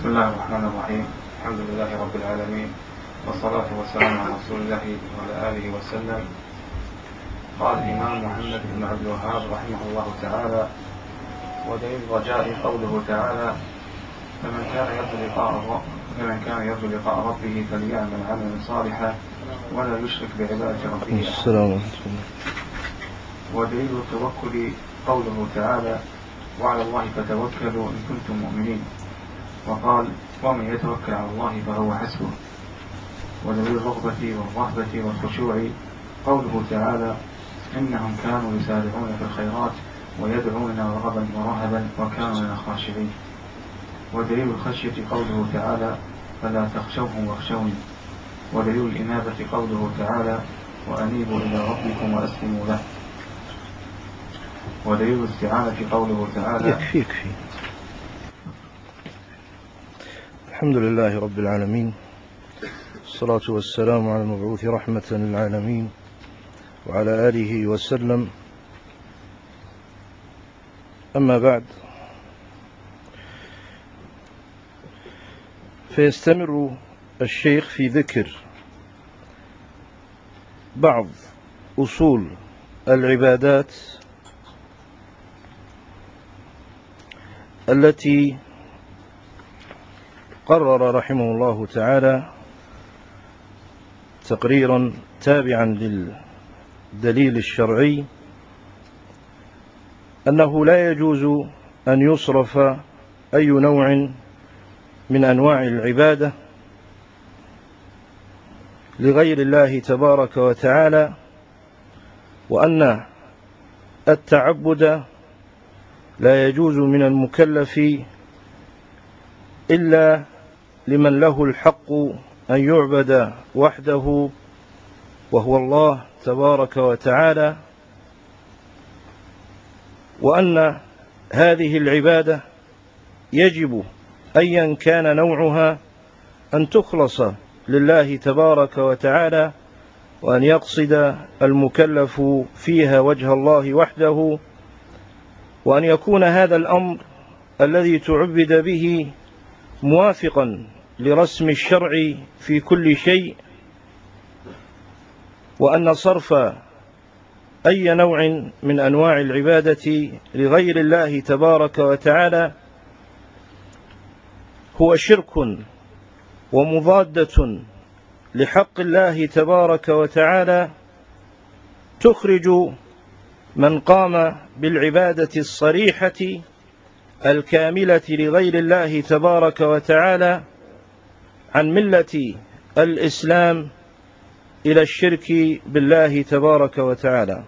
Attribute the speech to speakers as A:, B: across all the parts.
A: بسم الله الرحمن الرحيم. الحمد لله رب العالمين، والصلاة والسلام على رسول الله وعلى آله وسلم. قال الإمام محمد بن عبد الوهاب رحمه الله تعالى: ودليل الرجاء قوله تعالى: فمن كان يرجو لقاء ربه فليعمل عملا صالحا ولا يشرك بعبادة ربه أحدا. ودليل التوكل قوله تعالى: وعلى الله فتوكلوا إن كنتم مؤمنين، وقال: ومن يتوكل على الله فهو حسبه. ودليل الرغبة والرهبة والخشوع قوله تعالى: إنهم كانوا يسارعون في الخيرات ويدعوننا رغبا ورهبا وكانوا لنا خاشعين. ودليل الخشية قوله تعالى: فلا تخشوهم واخشوني. ودليل الإنابة قوله تعالى: وأنيبوا إلى ربكم وأسلموا له. ودليل الاستعانة قوله تعالى:
B: يكفي. الحمد لله رب العالمين، الصلاة والسلام على المبعوث رحمة للعالمين وعلى آله وسلم. أما بعد، فيستمر الشيخ في ذكر بعض أصول العبادات التي قرر رحمه الله تعالى تقريرا تابعا للدليل الشرعي أنه لا يجوز أن يصرف أي نوع من أنواع العبادة لغير الله تبارك وتعالى، وأن التعبد لا يجوز من المكلف إلا لمن له الحق أن يعبد وحده وهو الله تبارك وتعالى، وأن هذه العبادة يجب أيا كان نوعها أن تخلص لله تبارك وتعالى، وأن يقصد المكلف فيها وجه الله وحده، وأن يكون هذا الأمر الذي تعبد به موافقا لرسم الشرع في كل شيء، وأن صرف أي نوع من أنواع العبادة لغير الله تبارك وتعالى هو شرك ومضادة لحق الله تبارك وتعالى، تخرج من قام بالعبادة الصريحة الكاملة لغير الله تبارك وتعالى عن ملة الإسلام إلى الشرك بالله تبارك وتعالى.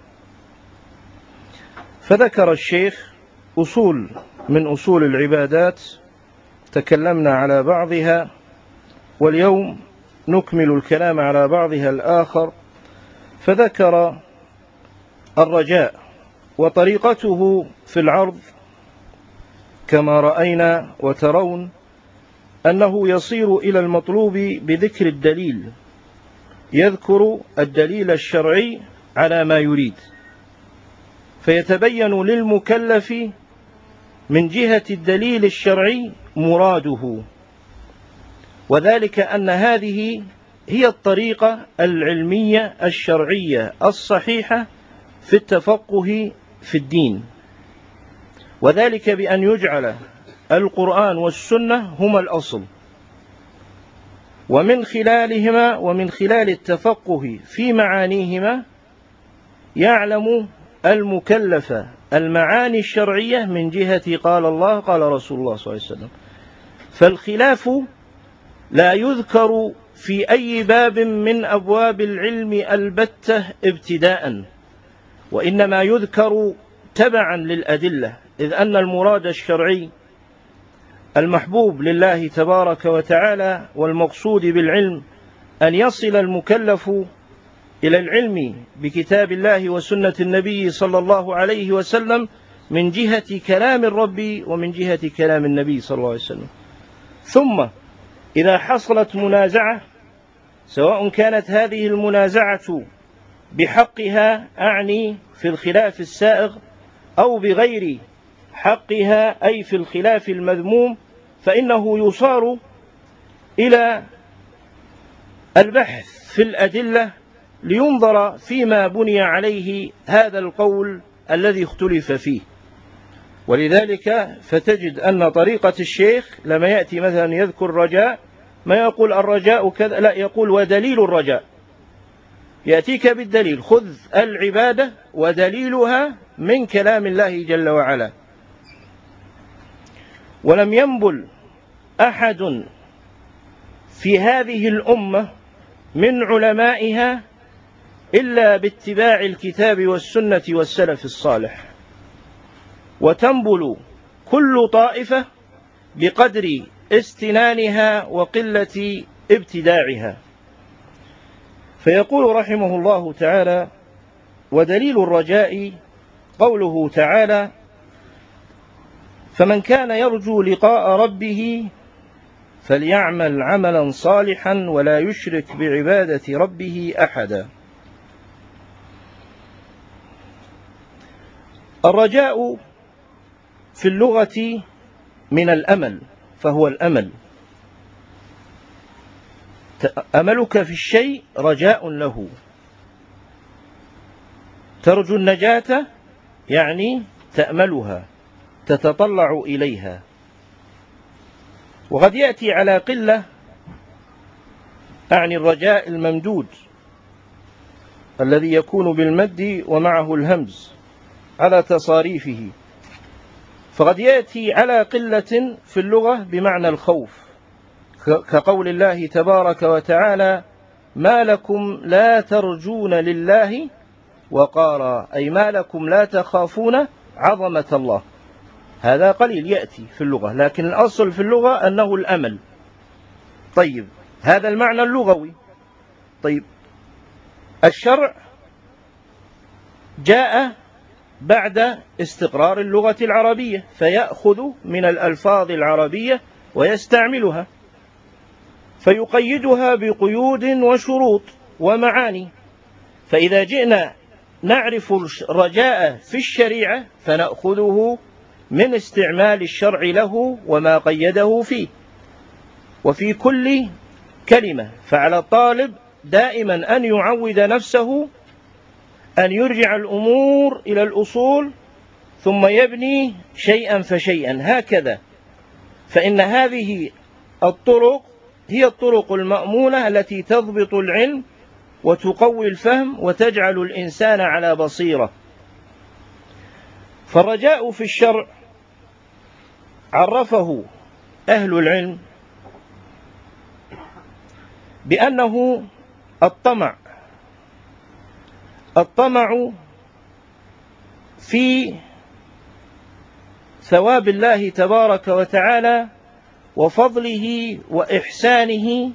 B: فذكر الشيخ أصول من أصول العبادات تكلمنا على بعضها، واليوم نكمل الكلام على بعضها الآخر. فذكر الرجاء، وطريقته في العرض كما رأينا وترون أنه يصير إلى المطلوب بذكر الدليل، يذكر الدليل الشرعي على ما يريد، فيتبين للمكلف من جهة الدليل الشرعي مراده، وذلك أن هذه هي الطريقة العلمية الشرعية الصحيحة في التفقه في الدين، وذلك بأن يجعل القرآن والسنة هما الأصل، ومن خلالهما ومن خلال التفقه في معانيهما يعلم المكلف المعاني الشرعية من جهة قال الله قال رسول الله صلى الله عليه وسلم. فالخلاف لا يذكر في أي باب من أبواب العلم البتة ابتداء، وإنما يذكر تبعا للأدلة، إذ أن المراد الشرعي المحبوب لله تبارك وتعالى والمقصود بالعلم أن يصل المكلف إلى العلم بكتاب الله وسنة النبي صلى الله عليه وسلم من جهة كلام الرب ومن جهة كلام النبي صلى الله عليه وسلم. ثم إذا حصلت منازعة، سواء كانت هذه المنازعة بحقها أعني في الخلاف السائغ أو بغير حقها أي في الخلاف المذموم، فإنه يصار إلى البحث في الأدلة لينظر فيما بني عليه هذا القول الذي اختلف فيه. ولذلك فتجد أن طريقة الشيخ لما يأتي مثلا يذكر رجاء ما يقول الرجاء كذا، لا، يقول ودليل الرجاء، يأتيك بالدليل، خذ العبادة ودليلها من كلام الله جل وعلا. ولم ينبل أحد في هذه الأمة من علمائها إلا باتباع الكتاب والسنة والسلف الصالح، وتنبل كل طائفة بقدر استنانها وقلة ابتداعها. فيقول رحمه الله تعالى: ودليل الرجاء قوله تعالى: فمن كان يرجو لقاء ربه فليعمل عملا صالحا ولا يشرك بعبادة ربه أحدا. الرجاء في اللغة من الأمل، فهو الأمل، أملك في الشيء رجاء له. ترجو النجاة يعني تأملها، تتطلع إليها. وقد يأتي على قلة، أعني الرجاء الممدود الذي يكون بالمد ومعه الهمز على تصاريفه، فقد يأتي على قلة في اللغة بمعنى الخوف، كقول الله تبارك وتعالى: ما لكم لا ترجون لله وقارا، أي ما لكم لا تخافون عظمة الله. هذا قليل يأتي في اللغة، لكن الأصل في اللغة أنه الأمل. طيب، هذا المعنى اللغوي. طيب، الشرع جاء بعد استقرار اللغة العربية، فيأخذ من الألفاظ العربية ويستعملها، فيقيدها بقيود وشروط ومعاني. فإذا جئنا نعرف الرجاء في الشريعة فنأخذه من استعمال الشرع له وما قيده فيه وفي كل كلمة. فعلى الطالب دائما أن يعود نفسه أن يرجع الأمور إلى الأصول ثم يبني شيئا فشيئا هكذا. فإن هذه الطرق هي الطرق المأمونة التي تضبط العلم وتقوي الفهم وتجعل الإنسان على بصيرة. فالرجاء في الشرع عرفه أهل العلم بأنه الطمع في ثواب الله تبارك وتعالى وفضله وإحسانه،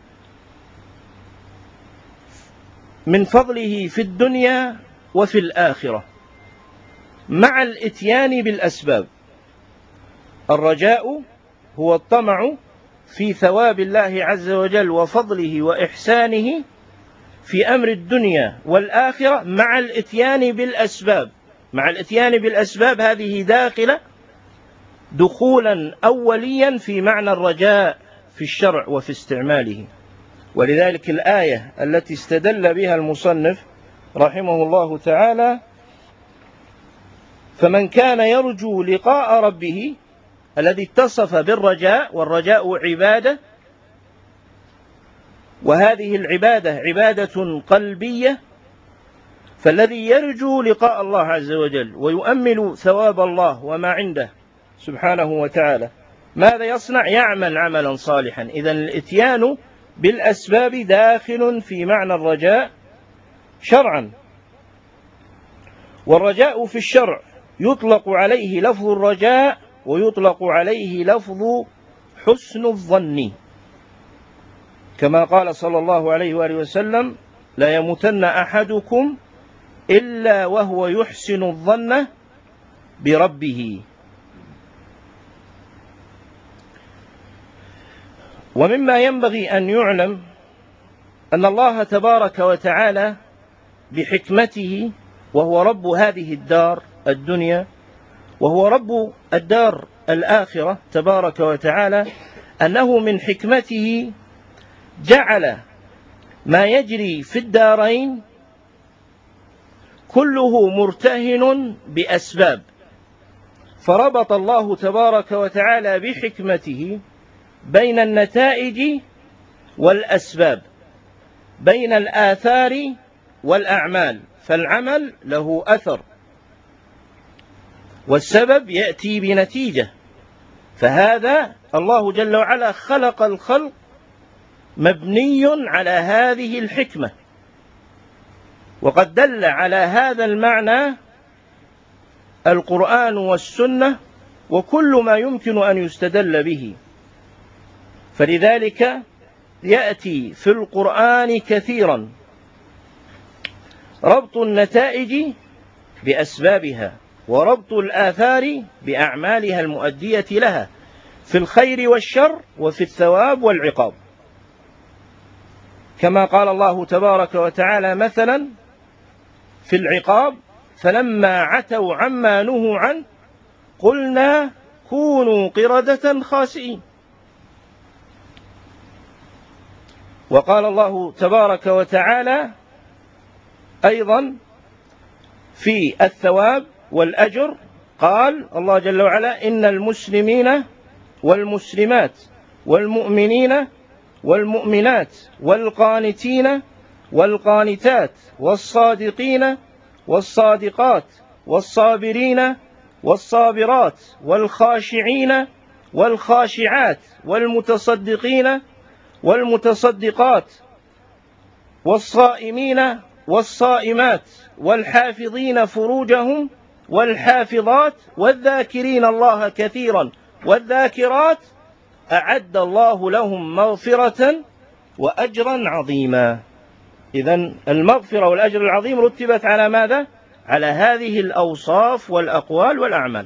B: من فضله في الدنيا وفي الآخرة، مع الإتيان بالأسباب. الرجاء هو الطمع في ثواب الله عز وجل وفضله وإحسانه في أمر الدنيا والآخرة مع الإتيان بالأسباب. مع الإتيان بالأسباب هذه داخلة دخولا أوليا في معنى الرجاء في الشرع وفي استعماله. ولذلك الآية التي استدل بها المصنف رحمه الله تعالى: فمن كان يرجو لقاء ربه، الذي اتصف بالرجاء، والرجاء عبادة، وهذه العبادة عبادة قلبية. فالذي يرجو لقاء الله عز وجل ويؤمل ثواب الله وما عنده سبحانه وتعالى ماذا يصنع؟ يعمل عملا صالحا. إذن الإتيان بالأسباب داخل في معنى الرجاء شرعا. والرجاء في الشرع يطلق عليه لفظ الرجاء ويطلق عليه لفظ حسن الظن، كما قال صلى الله عليه وآله وسلم: لا يموتن أحدكم إلا وهو يحسن الظن بربه. ومما ينبغي أن يعلم أن الله تبارك وتعالى بحكمته، وهو رب هذه الدار الدنيا، وهو رب الدار الآخرة تبارك وتعالى أنه من حكمته جعل ما يجري في الدارين كله مرتهن بأسباب، فربط الله تبارك وتعالى بحكمته بين النتائج والأسباب، بين الآثار والأعمال، فالعمل له أثر والسبب يأتي بنتيجة، فهذا الله جل وعلا خلق الخلق مبني على هذه الحكمة، وقد دل على هذا المعنى القرآن والسنة وكل ما يمكن أن يستدل به. فلذلك يأتي في القرآن كثيرا ربط النتائج بأسبابها وربط الآثار بأعمالها المؤدية لها في الخير والشر وفي الثواب والعقاب، كما قال الله تبارك وتعالى مثلا في العقاب: فلما عتوا عما نهوا عنه قلنا كونوا قردة خاسئين. وقال الله تبارك وتعالى أيضا في الثواب والأجر، قال الله جل وعلا: إن المسلمين والمسلمات والمؤمنين والمؤمنات والقانتين والقانتات والصادقين والصادقات والصابرين والصابرات والخاشعين والخاشعات والمتصدقين والمتصدقات والصائمين والصائمات والحافظين فروجهم والحافظات والذاكرين الله كثيرا والذاكرات أعد الله لهم مغفرة وأجرا عظيما. إذن المغفرة والأجر العظيم رتبت على ماذا؟ على هذه الأوصاف والأقوال والأعمال.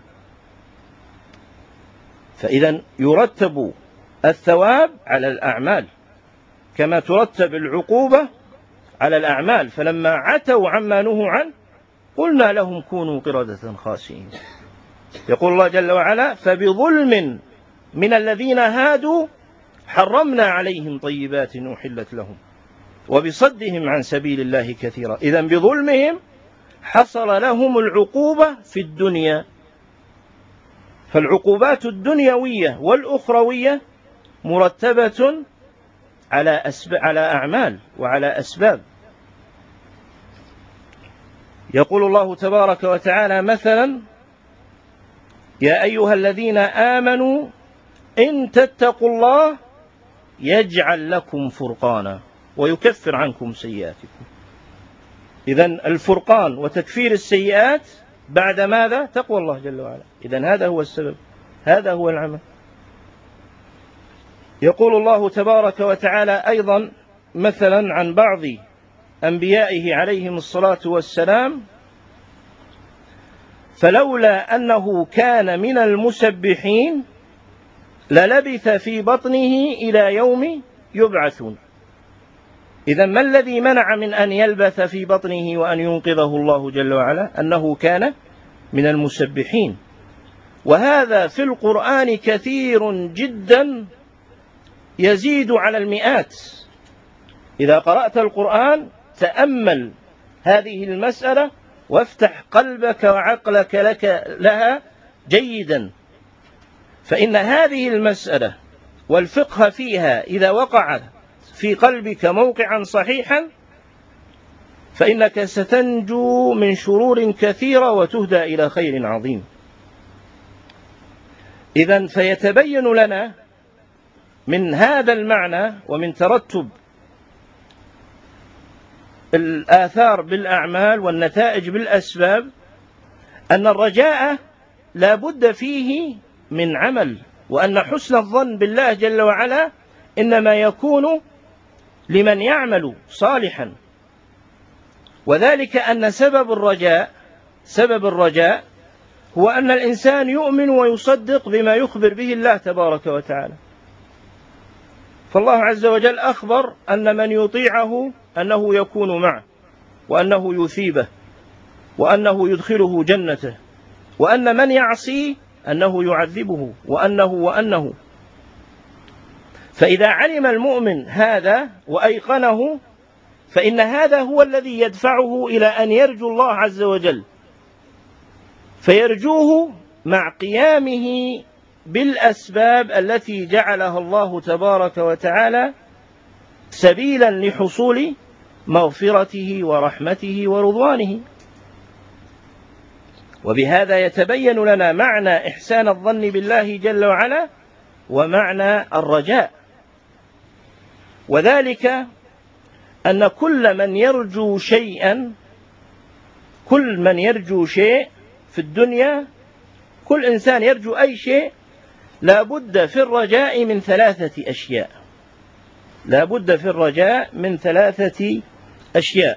B: فإذن يرتب الثواب على الأعمال كما ترتب العقوبة على الأعمال، فلما عتوا عما نهوا عنه قلنا لهم كونوا قردة خاسئين. يقول الله جل وعلا: فبظلم من الذين هادوا حرمنا عليهم طيبات أحلت لهم وبصدهم عن سبيل الله كثيرا. إذن بظلمهم حصل لهم العقوبة في الدنيا، فالعقوبات الدنيوية والأخروية مرتبة على أعمال وعلى أسباب. يقول الله تبارك وتعالى مثلا: يا أيها الذين آمنوا إن تتقوا الله يجعل لكم فرقانا ويكفر عنكم سيئاتكم. إذن الفرقان وتكفير السيئات بعد ماذا؟ تقوى الله جل وعلا. إذن هذا هو السبب، هذا هو العمل. يقول الله تبارك وتعالى أيضا مثلا عن بعض أنبيائه عليهم الصلاة والسلام: فلولا أنه كان من المسبحين للبث في بطنه إلى يوم يبعثون. إذن ما الذي منع من أن يلبث في بطنه وأن ينقذه الله جل وعلا؟ أنه كان من المسبحين. وهذا في القرآن كثير جدا يزيد على المئات. إذا قرأت القرآن تأمل هذه المسألة وافتح قلبك وعقلك لها جيدا، فإن هذه المسألة والفقه فيها إذا وقع في قلبك موقعا صحيحا فإنك ستنجو من شرور كثيرة وتهدى إلى خير عظيم. إذن فيتبين لنا من هذا المعنى ومن ترتب الآثار بالأعمال والنتائج بالأسباب أن الرجاء لا بد فيه من عمل، وأن حسن الظن بالله جل وعلا إنما يكون لمن يعمل صالحا. وذلك أن سبب الرجاء هو أن الإنسان يؤمن ويصدق بما يخبر به الله تبارك وتعالى. فالله عز وجل أخبر أن من يطيعه أنه يكون معه، وأنه يثيبه، وأنه يدخله جنته، وأن من يعصيه أنه يعذبه وأنه. فإذا علم المؤمن هذا وأيقنه فإن هذا هو الذي يدفعه إلى أن يرجو الله عز وجل، فيرجوه مع قيامه بالأسباب التي جعلها الله تبارك وتعالى سبيلا لحصول مغفرته ورحمته ورضوانه. وبهذا يتبين لنا معنى إحسان الظن بالله جل وعلا ومعنى الرجاء، وذلك أن كل من يرجو شيء في الدنيا، كل إنسان يرجو أي شيء، لا بد في الرجاء من 3 أشياء. لا بد في الرجاء من 3 أشياء.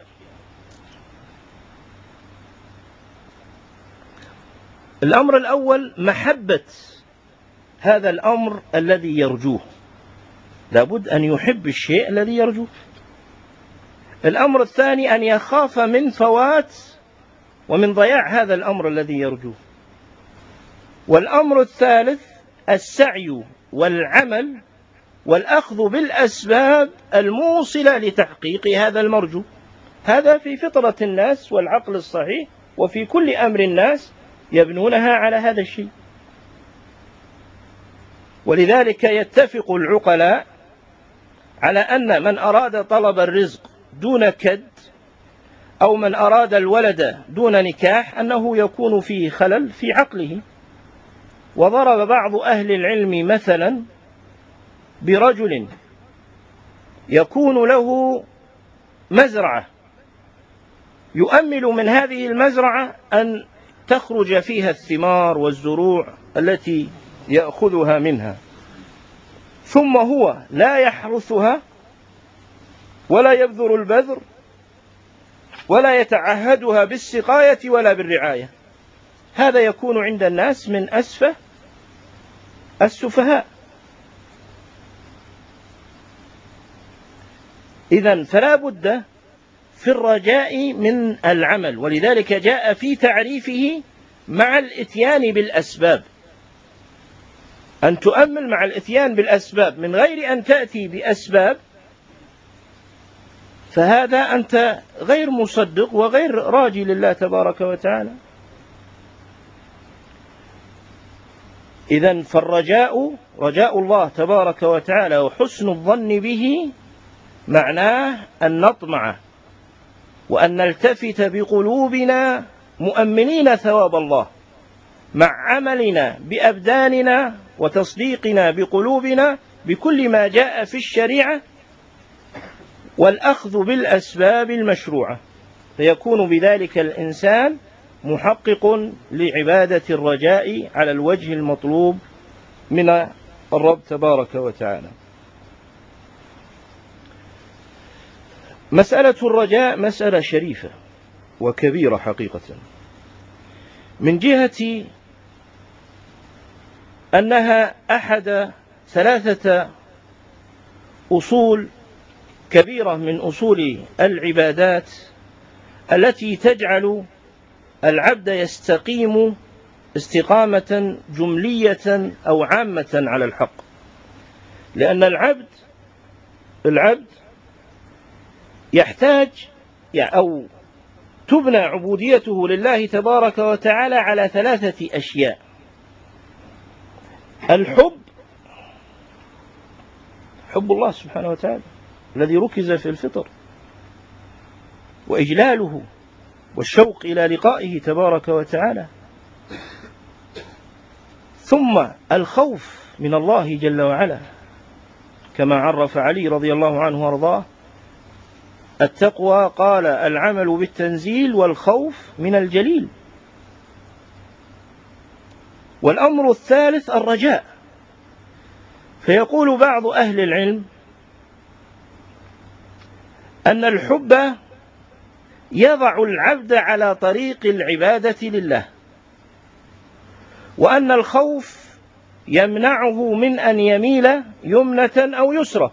B: الأمر الأول محبة هذا الأمر الذي يرجوه، لا بد أن يحب الشيء الذي يرجوه. الأمر الثاني أن يخاف من فوات ومن ضياع هذا الأمر الذي يرجوه. والأمر الثالث السعي والعمل والأخذ بالأسباب الموصلة لتحقيق هذا المرجو. هذا في فطرة الناس والعقل الصحيح، وفي كل أمر الناس يبنونها على هذا الشيء. ولذلك يتفق العقلاء على أن من أراد طلب الرزق دون كد، أو من أراد الولد دون نكاح، أنه يكون فيه خلل في عقله. وضرب بعض أهل العلم مثلا برجل يكون له مزرعة، يؤمل من هذه المزرعة أن تخرج فيها الثمار والزروع التي يأخذها منها، ثم هو لا يحرثها ولا يبذر البذر ولا يتعهدها بالسقاية ولا بالرعاية. هذا يكون عند الناس من أسفه السفهاء. إذن فلا بد في الرجاء من العمل، ولذلك جاء في تعريفه مع الإتيان بالأسباب، أن تؤمل مع الإتيان بالأسباب من غير أن تأتي بأسباب، فهذا أنت غير مصدق وغير راجي لله تبارك وتعالى. إذن فالرجاء رجاء الله تبارك وتعالى وحسن الظن به معناه أن نطمع وأن نلتفت بقلوبنا مؤمنين ثواب الله، مع عملنا بأبداننا وتصديقنا بقلوبنا بكل ما جاء في الشريعة، والأخذ بالأسباب المشروعة، فيكون بذلك الإنسان محقق لعبادة الرجاء على الوجه المطلوب من الرب تبارك وتعالى. مسألة الرجاء مسألة شريفة وكبيرة حقيقة، من جهة أنها أحد 3 أصول كبيرة من أصول العبادات التي تجعل العبد يستقيم استقامة جملية أو عامة على الحق. لأن العبد يحتاج أو تبنى عبوديته لله تبارك وتعالى على 3 أشياء: الحب، حب الله سبحانه وتعالى الذي ركز في الفطر، وإجلاله والشوق إلى لقائه تبارك وتعالى، ثم الخوف من الله جل وعلا، كما عرف علي رضي الله عنه وارضاه التقوى، قال: العمل بالتنزيل والخوف من الجليل. والأمر الثالث الرجاء. فيقول بعض أهل العلم أن الحب يضع العبد على طريق العبادة لله، وأن الخوف يمنعه من أن يميل يمنة أو يسرى،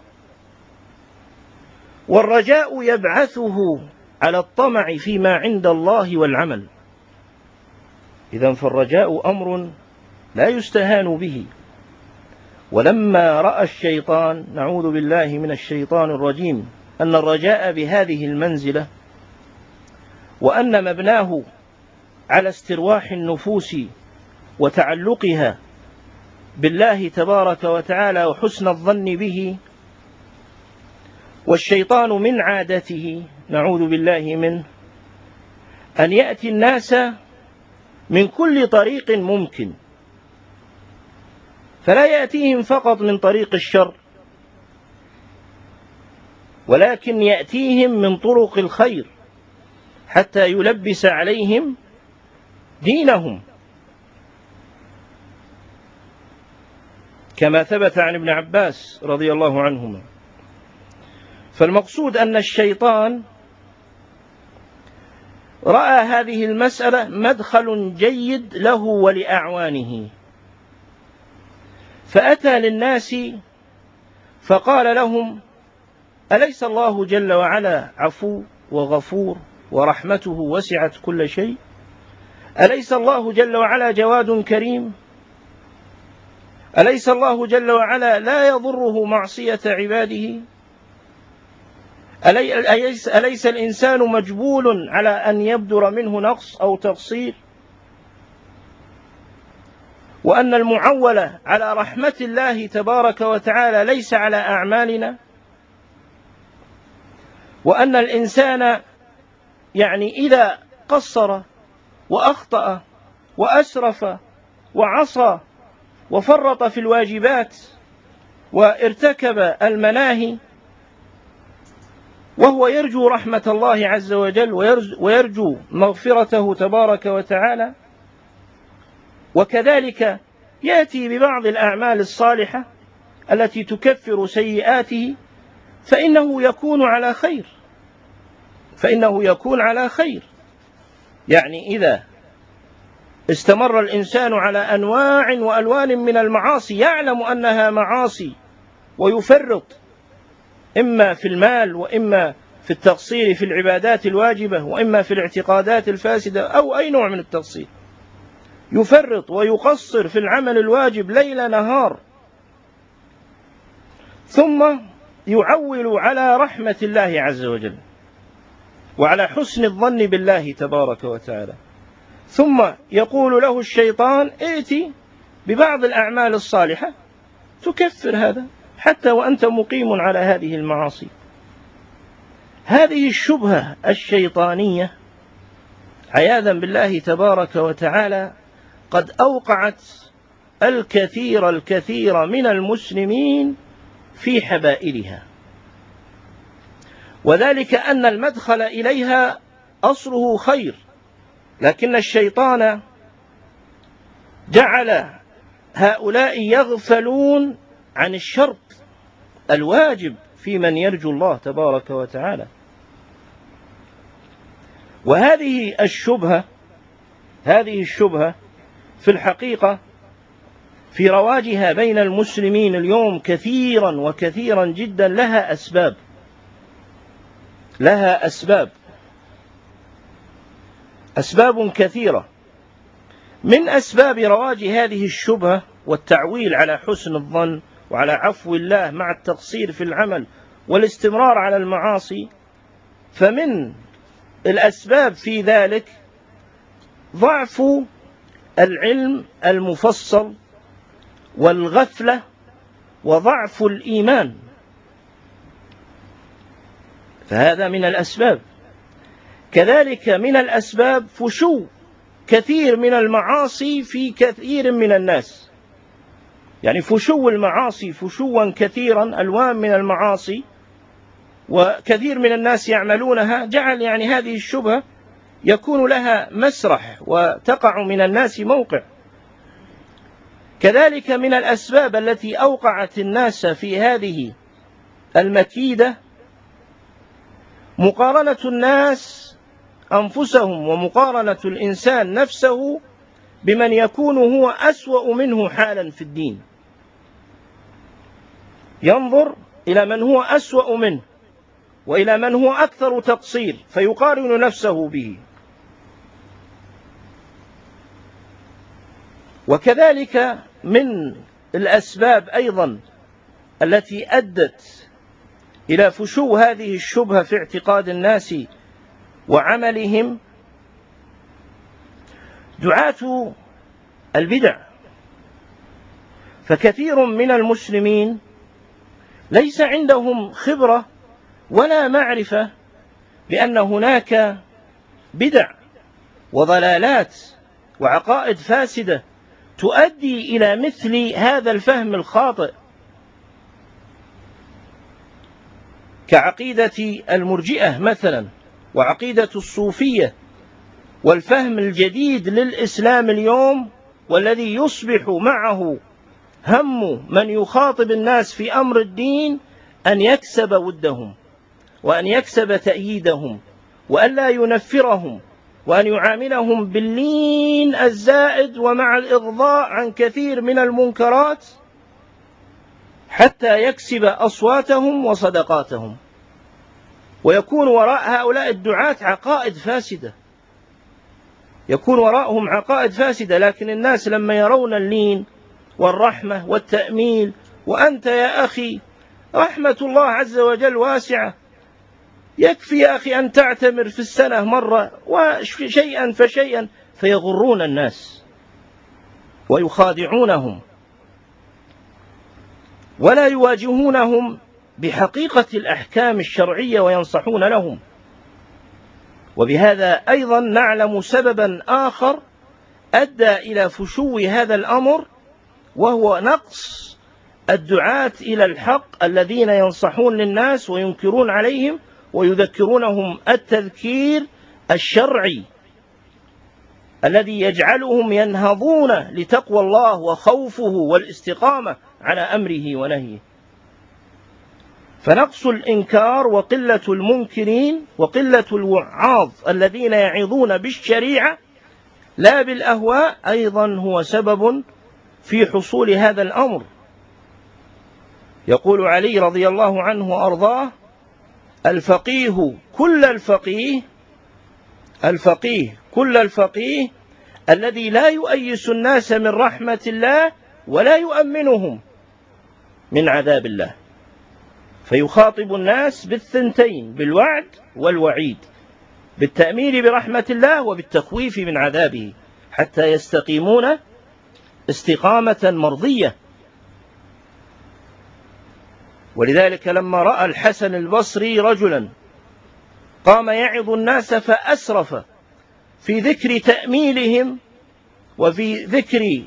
B: والرجاء يبعثه على الطمع فيما عند الله والعمل. إذن فالرجاء أمر لا يستهان به. ولما رأى الشيطان، نعوذ بالله من الشيطان الرجيم، أن الرجاء بهذه المنزلة وأن مبناه على استرواح النفوس وتعلقها بالله تبارك وتعالى وحسن الظن به، والشيطان من عادته، نعوذ بالله منه، أن يأتي الناس من كل طريق ممكن، فلا يأتيهم فقط من طريق الشر، ولكن يأتيهم من طرق الخير حتى يلبس عليهم دينهم، كما ثبت عن ابن عباس رضي الله عنهما. فالمقصود أن الشيطان رأى هذه المسألة مدخل جيد له ولأعوانه، فأتى للناس فقال لهم: أليس الله جل وعلا عفو وغفور ورحمته وسعت كل شيء؟ أليس الله جل وعلا جواد كريم؟ أليس الله جل وعلا لا يضره معصية عباده؟ أليس الإنسان مجبول على أن يبدر منه نقص أو تقصير؟ وأن المعول على رحمة الله تبارك وتعالى ليس على أعمالنا؟ وأن الإنسان إذا قصر وأخطأ وأسرف وعصى وفرط في الواجبات وارتكب المناهي وهو يرجو رحمة الله عز وجل ويرجو مغفرته تبارك وتعالى، وكذلك يأتي ببعض الأعمال الصالحة التي تكفر سيئاته، فإنه يكون على خير. إذا استمر الإنسان على أنواع وألوان من المعاصي يعلم أنها معاصي ويفرط إما في المال وإما في التقصير في العبادات الواجبة وإما في الاعتقادات الفاسدة أو أي نوع من التقصير، يفرط ويقصر في العمل الواجب ليل نهار، ثم يعول على رحمة الله عز وجل وعلى حسن الظن بالله تبارك وتعالى، ثم يقول له الشيطان: ائتي ببعض الأعمال الصالحة تكفر هذا حتى وأنت مقيم على هذه المعاصي. هذه الشبهة الشيطانية عياذا بالله تبارك وتعالى قد أوقعت الكثير من المسلمين في حبائلها، وذلك أن المدخل إليها أصله خير، لكن الشيطان جعل هؤلاء يغفلون عن الشرط الواجب في من يرجو الله تبارك وتعالى. وهذه الشبهة في الحقيقة في رواجها بين المسلمين اليوم كثيرا جدا لها أسباب كثيرة. من أسباب رواج هذه الشبهة والتعويل على حسن الظن وعلى عفو الله مع التقصير في العمل والاستمرار على المعاصي، فمن الأسباب في ذلك ضعف العلم المفصل والغفلة وضعف الإيمان، فهذا من الأسباب. كذلك من الأسباب فشو كثير من المعاصي في كثير من الناس، فشو المعاصي فشوا كثيرا، ألوان من المعاصي وكثير من الناس يعملونها، جعل هذه الشبهة يكون لها مسرح وتقع من الناس موقع. كذلك من الأسباب التي أوقعت الناس في هذه المكيدة مقارنة الناس أنفسهم ومقارنة الإنسان نفسه بمن يكون هو أسوأ منه حالا في الدين، ينظر إلى من هو أسوأ منه وإلى من هو أكثر تقصير فيقارن نفسه به. وكذلك من الأسباب أيضا التي أدت إلى فشو هذه الشبهة في اعتقاد الناس وعملهم دعاة البدع. فكثير من المسلمين ليس عندهم خبرة ولا معرفة بأن هناك بدع وضلالات وعقائد فاسدة تؤدي إلى مثل هذا الفهم الخاطئ، كعقيدة المرجئة مثلا، وعقيدة الصوفية، والفهم الجديد للإسلام اليوم، والذي يصبح معه هم من يخاطب الناس في أمر الدين أن يكسب ودهم، وأن يكسب تأييدهم، وأن لا ينفرهم، وأن يعاملهم باللين الزائد ومع الإغضاء عن كثير من المنكرات حتى يكسب أصواتهم وصدقاتهم. ويكون وراء هؤلاء الدعاة عقائد فاسدة، يكون وراءهم عقائد فاسدة، لكن الناس لما يرون اللين والرحمة والتأميل، وأنت يا أخي رحمة الله عز وجل واسعة، يكفي يا أخي أن تعتمر في السنة مرة وشيئا فشيئا، فيغرون الناس ويخادعونهم ولا يواجهونهم بحقيقة الأحكام الشرعية وينصحون لهم. وبهذا أيضا نعلم سببا آخر أدى إلى فشو هذا الأمر، وهو نقص الدعاة إلى الحق الذين ينصحون للناس وينكرون عليهم ويذكرونهم التذكير الشرعي الذي يجعلهم ينهضون لتقوى الله وخوفه والاستقامة على أمره ونهيه. فنقص الإنكار وقلة المنكرين وقلة الوعاظ الذين يعظون بالشريعة لا بالأهواء أيضا هو سبب في حصول هذا الأمر. يقول علي رضي الله عنه وأرضاه: الفقيه كل الفقيه الذي لا يؤيس الناس من رحمة الله ولا يؤمنهم من عذاب الله. فيخاطب الناس بالثنتين، بالوعد والوعيد، بالتأمين برحمة الله وبالتخويف من عذابه، حتى يستقيمون استقامة مرضية. ولذلك لما رأى الحسن البصري رجلا قام يعظ الناس فأسرف في ذكر تأميلهم وفي ذكر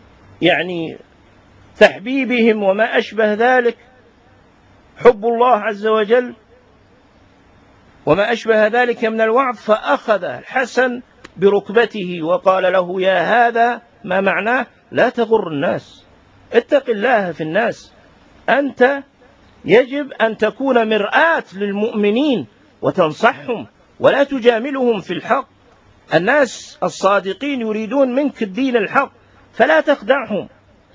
B: تحبيبهم وما أشبه ذلك، حب الله عز وجل وما أشبه ذلك من الوعظ، فأخذ الحسن بركبته وقال له: يا هذا ما معناه لا تغر الناس، اتق الله في الناس، أنت يجب أن تكون مرآة للمؤمنين وتنصحهم ولا تجاملهم في الحق. الناس الصادقين يريدون منك الدين الحق، فلا تخدعهم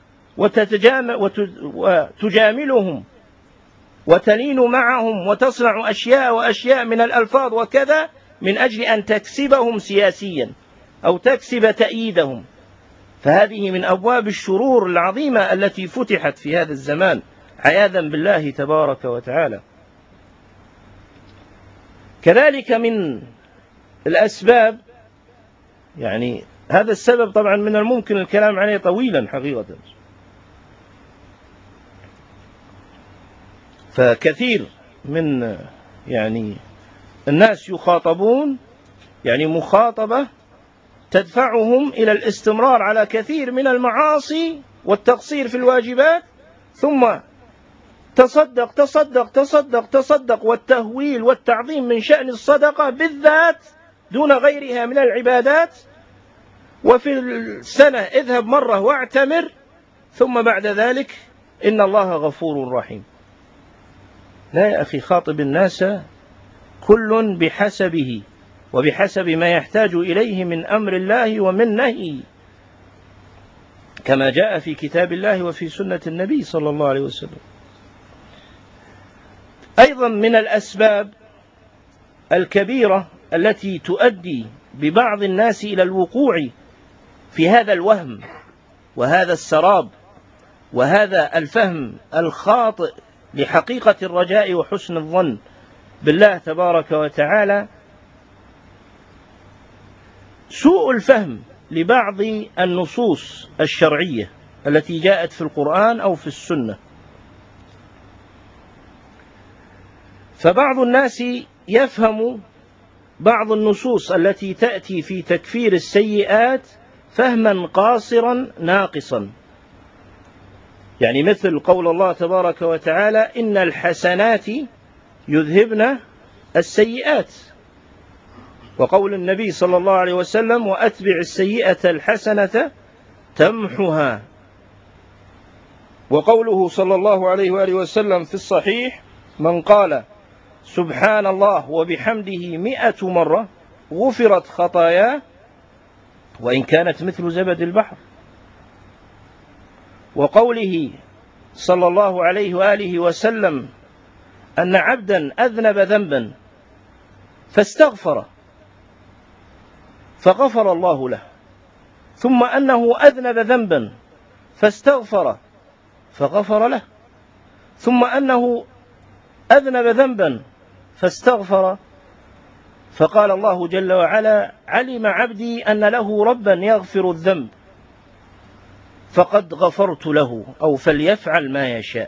B: وتجاملهم وتلين معهم وتصنع أشياء وأشياء من الألفاظ وكذا من أجل أن تكسبهم سياسيا أو تكسب تأييدهم. فهذه من أبواب الشرور العظيمة التي فتحت في هذا الزمان عياذا بالله تبارك وتعالى. كذلك من الأسباب، هذا السبب طبعا من الممكن الكلام عليه طويلا حقيقة، فكثير من الناس يخاطبون مخاطبة تدفعهم إلى الاستمرار على كثير من المعاصي والتقصير في الواجبات، ثم تصدق تصدق تصدق تصدق، والتهويل والتعظيم من شأن الصدقة بالذات دون غيرها من العبادات، وفي السنة اذهب مرة واعتمر، ثم بعد ذلك إن الله غفور رحيم. لا يا أخي، خاطب الناس كل بحسبه وبحسب ما يحتاج إليه من أمر الله ومن نهي، كما جاء في كتاب الله وفي سنة النبي صلى الله عليه وسلم. أيضا من الأسباب الكبيرة التي تؤدي ببعض الناس إلى الوقوع في هذا الوهم وهذا السراب وهذا الفهم الخاطئ لحقيقة الرجاء وحسن الظن بالله تبارك وتعالى سوء الفهم لبعض النصوص الشرعية التي جاءت في القرآن أو في السنة. فبعض الناس يفهم بعض النصوص التي تأتي في تكفير السيئات فهما قاصرا ناقصا، يعني مثل قول الله تبارك وتعالى إن الحسنات يذهبن السيئات، وقول النبي صلى الله عليه وسلم وأتبع السيئة الحسنة تمحها، وقوله صلى الله عليه وآله وسلم في الصحيح من قال سبحان الله وبحمده 100 مرة غفرت خطاياه وإن كانت مثل زبد البحر. وقوله صلى الله عليه وآله وسلم أن عبدا أذنب ذنبا فاستغفر فغفر الله له، ثم أنه أذنب ذنبا فاستغفر فغفر له، ثم أنه أذنب ذنبا فاستغفر فقال الله جل وعلا علم عبدي أن له ربا يغفر الذنب فقد غفرت له أو فليفعل ما يشاء.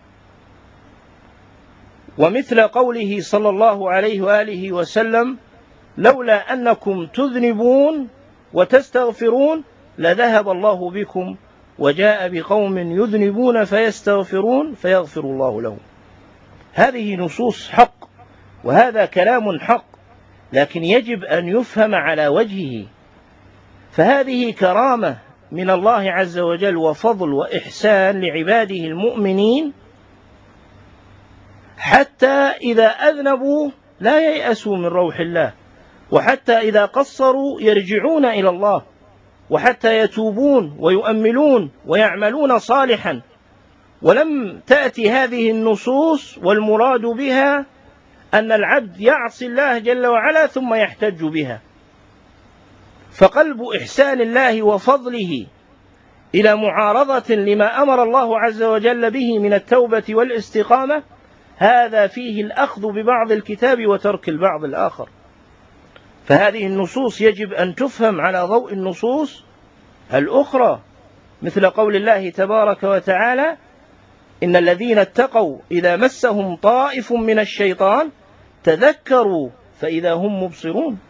B: ومثل قوله صلى الله عليه وآله وسلم لولا أنكم تذنبون وتستغفرون لذهب الله بكم وجاء بقوم يذنبون فيستغفرون فيغفر الله لهم. هذه نصوص حق وهذا كلام حق، لكن يجب أن يفهم على وجهه، فهذه كرامة من الله عز وجل وفضل وإحسان لعباده المؤمنين، حتى إذا أذنبوا لا ييأسوا من روح الله، وحتى إذا قصروا يرجعون إلى الله، وحتى يتوبون ويؤملون ويعملون صالحا. ولم تأتي هذه النصوص والمراد بها أن العبد يعصي الله جل وعلا ثم يحتج بها. فقلب إحسان الله وفضله إلى معارضة لما أمر الله عز وجل به من التوبة والاستقامة، هذا فيه الأخذ ببعض الكتاب وترك البعض الآخر. فهذه النصوص يجب أن تفهم على ضوء النصوص الأخرى، مثل قول الله تبارك وتعالى إن الذين اتقوا إذا مسهم طائف من الشيطان تذكروا فإذا هم مبصرون.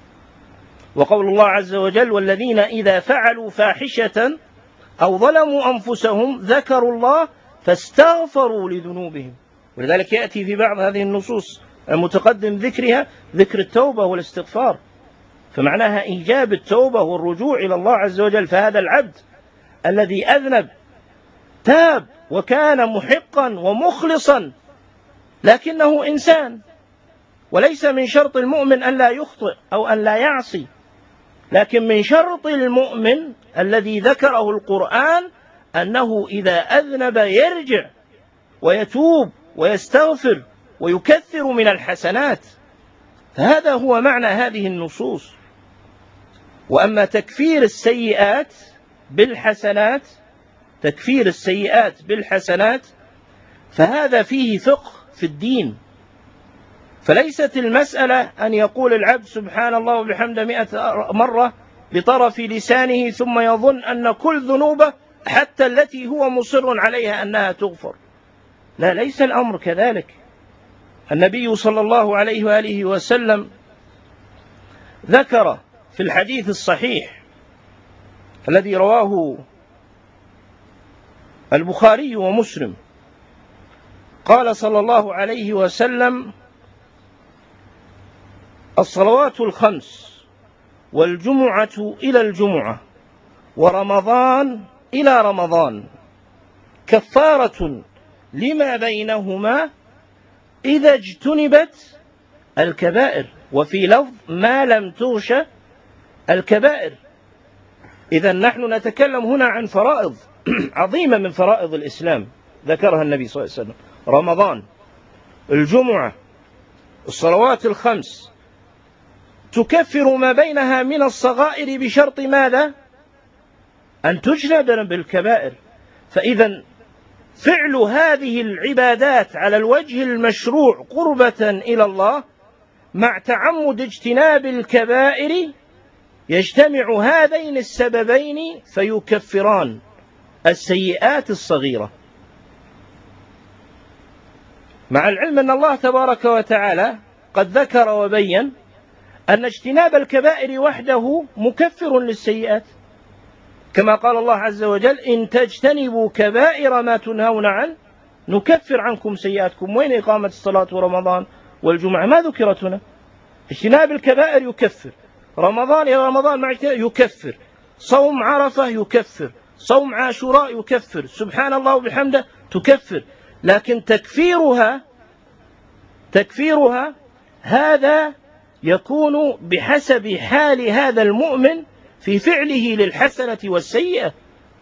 B: وقول الله عز وجل والذين إذا فعلوا فاحشة أو ظلموا أنفسهم ذكروا الله فاستغفروا لذنوبهم. ولذلك يأتي في بعض هذه النصوص المتقدم ذكرها ذكر التوبة والاستغفار، فمعناها إيجاب التوبة والرجوع إلى الله عز وجل. فهذا العبد الذي أذنب تاب وكان محقا ومخلصا، لكنه إنسان، وليس من شرط المؤمن أن لا يخطئ أو أن لا يعصي، لكن من شرط المؤمن الذي ذكره القرآن أنه إذا أذنب يرجع ويتوب ويستغفر ويكثر من الحسنات. فهذا هو معنى هذه النصوص. وأما تكفير السيئات بالحسنات، تكفير السيئات بالحسنات، فهذا فيه فقه في الدين. فليست المسألة أن يقول العبد سبحان الله وبحمده 100 مرة بطرف لسانه ثم يظن أن كل ذنوبه حتى التي هو مصر عليها أنها تغفر. لا، ليس الأمر كذلك. النبي صلى الله عليه وآله وسلم ذكر في الحديث الصحيح الذي رواه البخاري ومسلم قال صلى الله عليه وسلم الصلوات الخمس والجمعة إلى الجمعة ورمضان إلى رمضان كفارة لما بينهما إذا اجتنبت الكبائر، وفي لفظ ما لم تغش الكبائر. إذا نحن نتكلم هنا عن فرائض عظيمة من فرائض الإسلام ذكرها النبي صلى الله عليه وسلم: رمضان، الجمعة، الصلوات الخمس، تكفر ما بينها من الصغائر بشرط ماذا؟ أن تجنب الكبائر. فإذا فعل هذه العبادات على الوجه المشروع قربة إلى الله مع تعمد اجتناب الكبائر يجتمع هذين السببين فيكفران السيئات الصغيرة، مع العلم أن الله تبارك وتعالى قد ذكر وبين أن اجتناب الكبائر وحده مكفر للسيئات، كما قال الله عز وجل: إن تجتنبوا كبائر ما تنهون عنه نكفر عنكم سيئاتكم. وين إقامة الصلاة ورمضان والجمعة؟ ما ذكرت هنا. اجتناب الكبائر يكفر، رمضان إلى رمضان مع يكفر، صوم عرفة يكفر، صوم عاشوراء يكفر، سبحان الله وبحمده تكفر. لكن تكفيرها هذا يكون بحسب حال هذا المؤمن في فعله للحسنة والسيئة.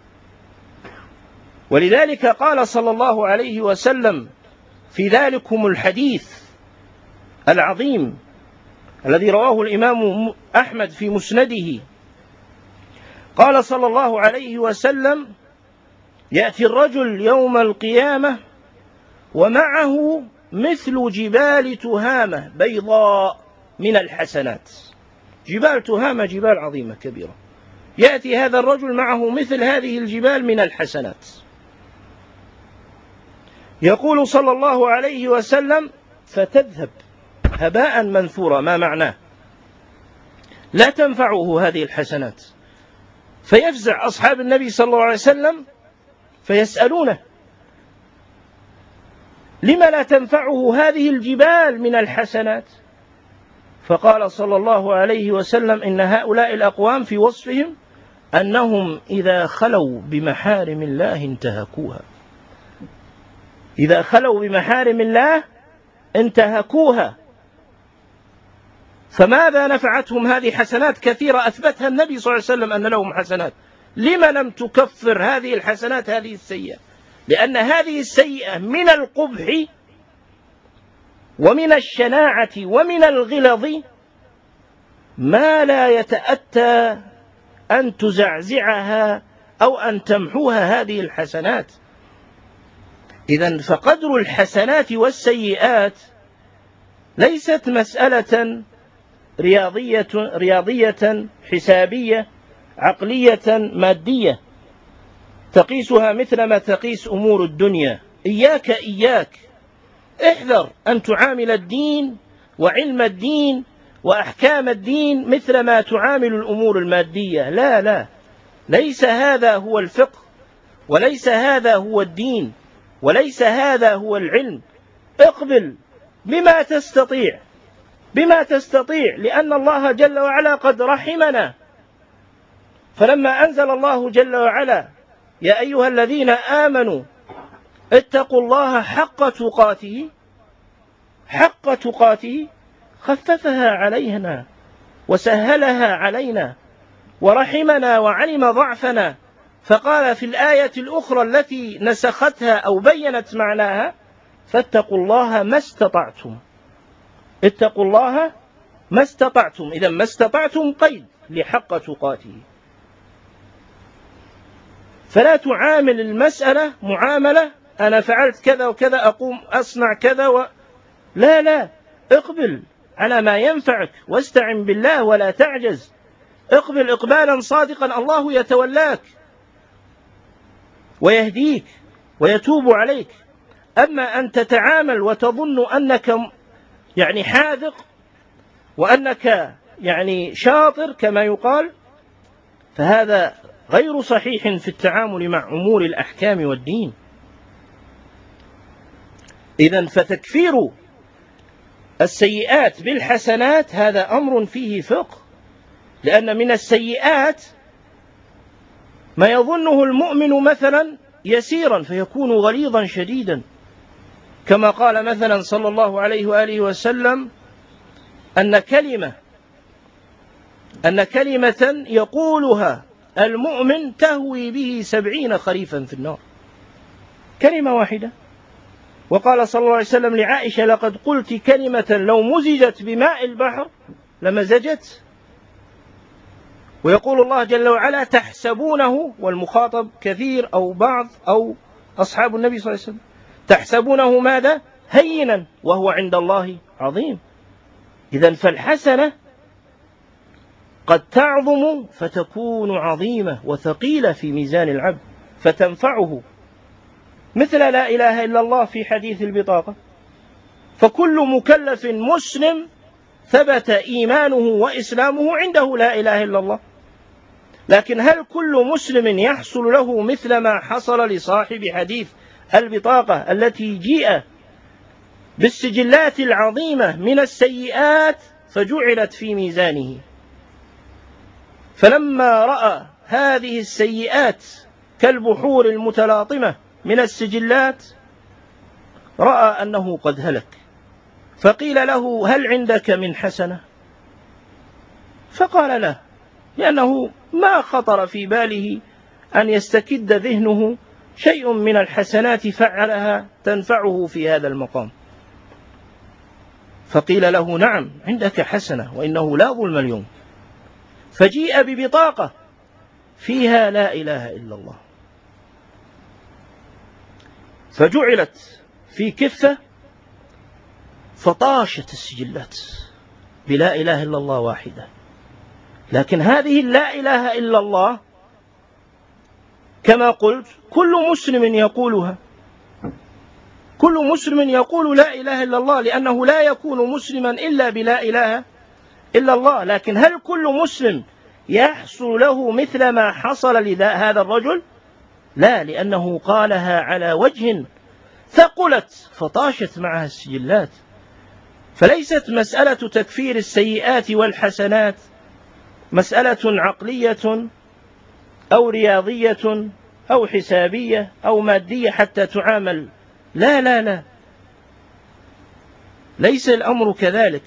B: ولذلك قال صلى الله عليه وسلم في ذلكم الحديث العظيم الذي رواه الإمام أحمد في مسنده، قال صلى الله عليه وسلم: يأتي الرجل يوم القيامة ومعه مثل جبال تهامة بيضاء من الحسنات. جبال تهامة جبال عظيمة كبيرة، يأتي هذا الرجل معه مثل هذه الجبال من الحسنات. يقول صلى الله عليه وسلم: فتذهب هباء منثورا. ما معناه؟ لا تنفعه هذه الحسنات. فيفزع أصحاب النبي صلى الله عليه وسلم فيسألونه: لما لا تنفعه هذه الجبال من الحسنات؟ فقال صلى الله عليه وسلم: إن هؤلاء الأقوام في وصفهم أنهم إذا خلوا بمحارم الله انتهكوها. إذا خلوا بمحارم الله انتهكوها. فماذا نفعتهم هذه حسنات كثيرة أثبتها النبي صلى الله عليه وسلم أن لهم حسنات؟ لما لم تكفر هذه الحسنات هذه السيئة؟ لأن هذه السيئة من القبح ومن الشناعة ومن الغلظ ما لا يتأتى أن تزعزعها أو أن تمحوها هذه الحسنات. إذن فقدر الحسنات والسيئات ليست مسألة رياضية حسابية عقلية مادية تقيسها مثلما تقيس أمور الدنيا. إياك احذر أن تعامل الدين وعلم الدين وأحكام الدين مثل ما تعامل الأمور المادية. لا، ليس هذا هو الفقه، وليس هذا هو الدين، وليس هذا هو العلم. اقبل بما تستطيع لأن الله جل وعلا قد رحمنا. فلما أنزل الله جل وعلا: يا أيها الذين آمنوا اتقوا الله حق تقاته خففها علينا وسهلها علينا ورحمنا وعلم ضعفنا. فقال في الآية الأخرى التي نسختها أو بينت معناها: فاتقوا الله ما استطعتم. اتقوا الله ما استطعتم. إذا ما استطعتم قيد لحق تقاته. فلا تعامل المسألة معاملة أنا فعلت كذا وكذا أقوم أصنع كذا لا، اقبل على ما ينفعك واستعن بالله ولا تعجز. اقبل إقبالا صادقا، الله يتولاك ويهديك ويتوب عليك. أما أن تتعامل وتظن أنك حاذق وأنك شاطر كما يقال، فهذا غير صحيح في التعامل مع أمور الأحكام والدين. إذن فتكفير السيئات بالحسنات هذا أمر فيه فقه، لأن من السيئات ما يظنه المؤمن مثلا يسيرا فيكون غليظا شديدا، كما قال مثلا صلى الله عليه وآله وسلم: أن كلمة يقولها المؤمن تهوي به 70 خريفا في النار. كلمة واحدة. وقال صلى الله عليه وسلم لعائشة: لقد قلت كلمة لو مزجت بماء البحر لمزجت. ويقول الله جل وعلا تحسبونه، والمخاطب كثير أو بعض أو أصحاب النبي صلى الله عليه وسلم، تحسبونه ماذا؟ هينا وهو عند الله عظيم. إذن فالحسنة قد تعظم فتكون عظيمة وثقيلة في ميزان العبد فتنفعه، مثل لا إله إلا الله في حديث البطاقة. فكل مكلف مسلم ثبت إيمانه وإسلامه عنده لا إله إلا الله، لكن هل كل مسلم يحصل له مثل ما حصل لصاحب حديث البطاقة التي جيء بالسجلات العظيمة من السيئات فجعلت في ميزانه، فلما رأى هذه السيئات كالبحور المتلاطمة من السجلات رأى أنه قد هلك، فقيل له هل عندك من حسنة؟ فقال لا، لأنه ما خطر في باله أن يستكد ذهنه شيء من الحسنات فعلها تنفعه في هذا المقام. فقيل له نعم عندك حسنة وإنه لا ظلم اليوم، فجيء ببطاقة فيها لا إله إلا الله، فجعلت في كفة فطاشت السجلات بلا إله إلا الله واحدة. لكن هذه لا إله إلا الله كما قلت كل مسلم يقولها، كل مسلم يقول لا إله إلا الله، لأنه لا يكون مسلما إلا بلا إله إلا الله. لكن هل كل مسلم يحصل له مثل ما حصل لهذا الرجل؟ لا، لأنه قالها على وجه ثقلت فطاشت معها السجلات. فليست مسألة تكفير السيئات والحسنات مسألة عقلية أو رياضية أو حسابية أو مادية حتى تعامل، لا لا لا، ليس الأمر كذلك.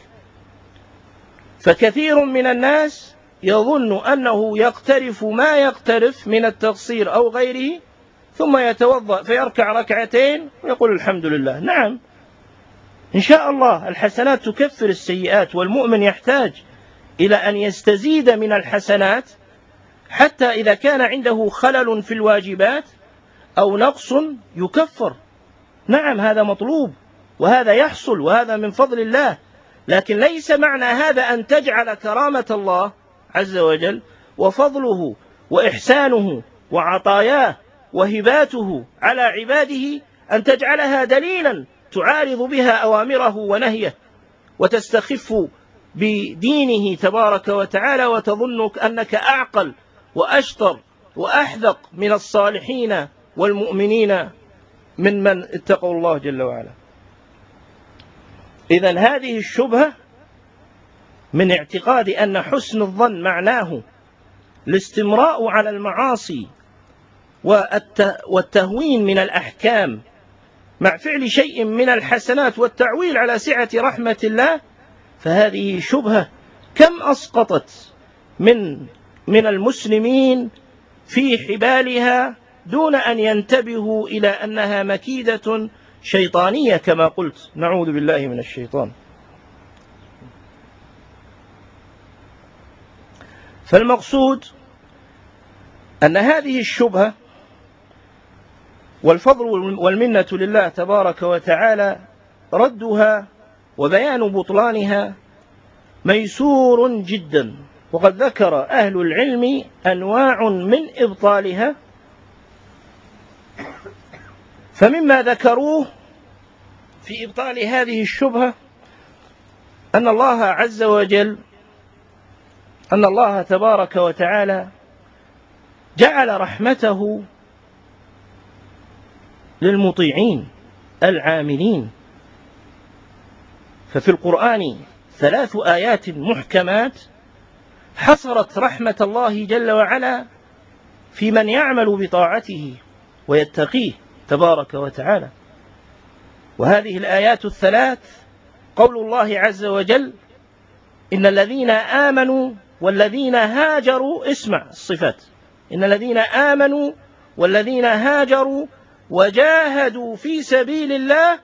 B: فكثير من الناس يظن أنه يقترف ما يقترف من التقصير أو غيره ثم يتوضأ فيركع ركعتين ويقول الحمد لله. نعم إن شاء الله الحسنات تكفر السيئات، والمؤمن يحتاج إلى أن يستزيد من الحسنات حتى إذا كان عنده خلل في الواجبات أو نقص يكفر. نعم هذا مطلوب وهذا يحصل وهذا من فضل الله، لكن ليس معنى هذا أن تجعل كرامة الله عز وجل وفضله وإحسانه وعطاياه وهباته على عباده أن تجعلها دليلا تعارض بها أوامره ونهيه وتستخف بدينه تبارك وتعالى وتظنك أنك أعقل وأشطر وأحذق من الصالحين والمؤمنين من اتقوا الله جل وعلا. إذن هذه الشبهة من اعتقاد أن حسن الظن معناه الاستمراء على المعاصي والتهوين من الأحكام مع فعل شيء من الحسنات والتعويل على سعة رحمة الله، فهذه شبهة كم أسقطت من المسلمين في حبالها دون أن ينتبهوا إلى أنها مكيدة شيطانية كما قلت، نعوذ بالله من الشيطان. فالمقصود أن هذه الشبهة، والفضل والمنة لله تبارك وتعالى، ردها وبيان بطلانها ميسور جدا، وقد ذكر أهل العلم أنواع من إبطالها. فمما ذكروه في إبطال هذه الشبهة أن الله عز وجل، أن الله تبارك وتعالى جعل رحمته للمطيعين العاملين. ففي القرآن 3 آيات محكمات حصرت رحمة الله جل وعلا في من يعمل بطاعته ويتقيه تبارك وتعالى. وهذه الآيات 3 قول الله عز وجل إن الذين آمنوا والذين هاجروا، اسمع الصفات، إن الذين آمنوا والذين هاجروا وجاهدوا في سبيل الله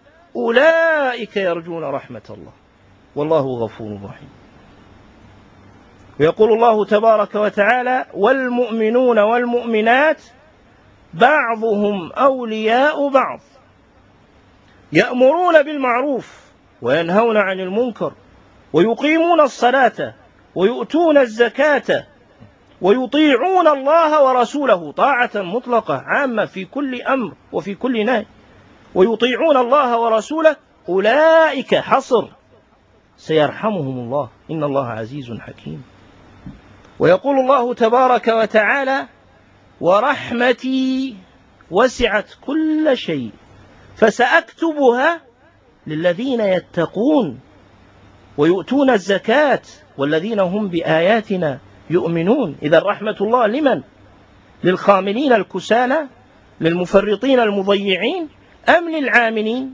B: أولئك يرجون رحمة الله والله غفور رحيم. ويقول الله تبارك وتعالى: والمؤمنون والمؤمنات بعضهم أولياء بعض يأمرون بالمعروف وينهون عن المنكر ويقيمون الصلاة ويؤتون الزكاة ويطيعون الله ورسوله طاعة مطلقة عامة في كل أمر وفي كل نهي، ويطيعون الله ورسوله أولئك حصر سيرحمهم الله إن الله عزيز حكيم. ويقول الله تبارك وتعالى: ورحمتي وسعت كل شيء فسأكتبها للذين يتقون ويؤتون الزكاة والذين هم بآياتنا يؤمنون. إذا رحمة الله لمن؟ للخاملين الكسالى، للمفرطين المضيعين، أم للعاملين؟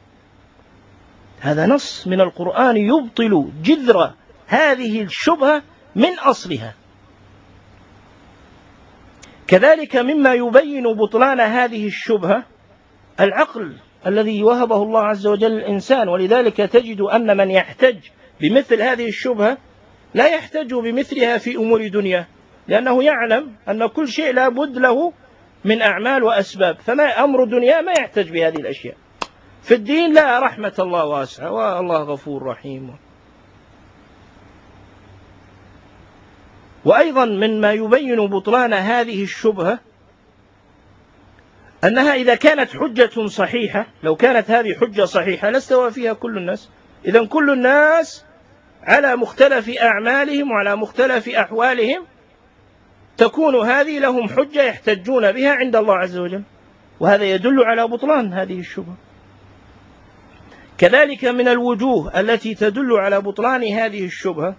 B: هذا نص من القرآن يبطل جذر هذه الشبهة من أصلها. كذلك مما يبين بطلان هذه الشبهة العقل الذي وهبه الله عز وجل للإنسان، ولذلك تجد أن من يحتج بمثل هذه الشبهة لا يحتج بمثلها في أمور دنيا، لأنه يعلم أن كل شيء لا بد له من أعمال وأسباب، فما أمر الدنيا ما يحتج بهذه الأشياء. في الدين لا، رحمة الله واسعة والله غفور رحيم. وأيضا مما يبين بطلان هذه الشبهة أنها إذا كانت حجة صحيحة، لو كانت هذه حجة صحيحة لاستوى فيها كل الناس. إذن كل الناس على مختلف أعمالهم وعلى مختلف أحوالهم تكون هذه لهم حجة يحتجون بها عند الله عز وجل، وهذا يدل على بطلان هذه الشبهة. كذلك من الوجوه التي تدل على بطلان هذه الشبهة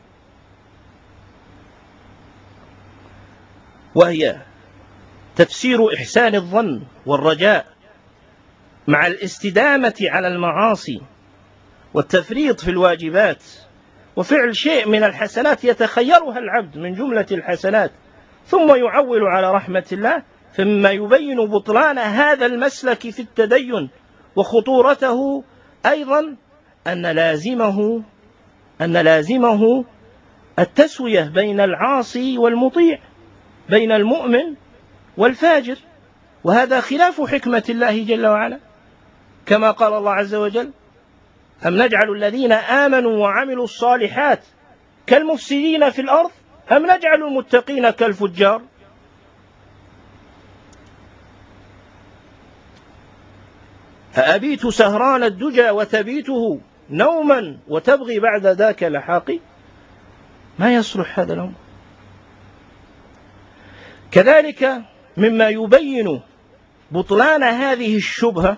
B: وهي تفسير إحسان الظن والرجاء مع الاستدامة على المعاصي والتفريط في الواجبات وفعل شيء من الحسنات يتخيرها العبد من جملة الحسنات ثم يعول على رحمة الله. فمما يبين بطلان هذا المسلك في التدين وخطورته أيضا أن لازمه التسوية بين العاصي والمطيع، بين المؤمن والفاجر، وهذا خلاف حكمة الله جل وعلا، كما قال الله عز وجل: أم نجعل الذين آمنوا وعملوا الصالحات كالمفسدين في الأرض أم نجعل المتقين كالفجار. أأبيت سهران الدجى وتبيته نوما وتبغي بعد ذاك لحاقي. ما يصلح هذا الأمر. كذلك مما يبين بطلان هذه الشبهة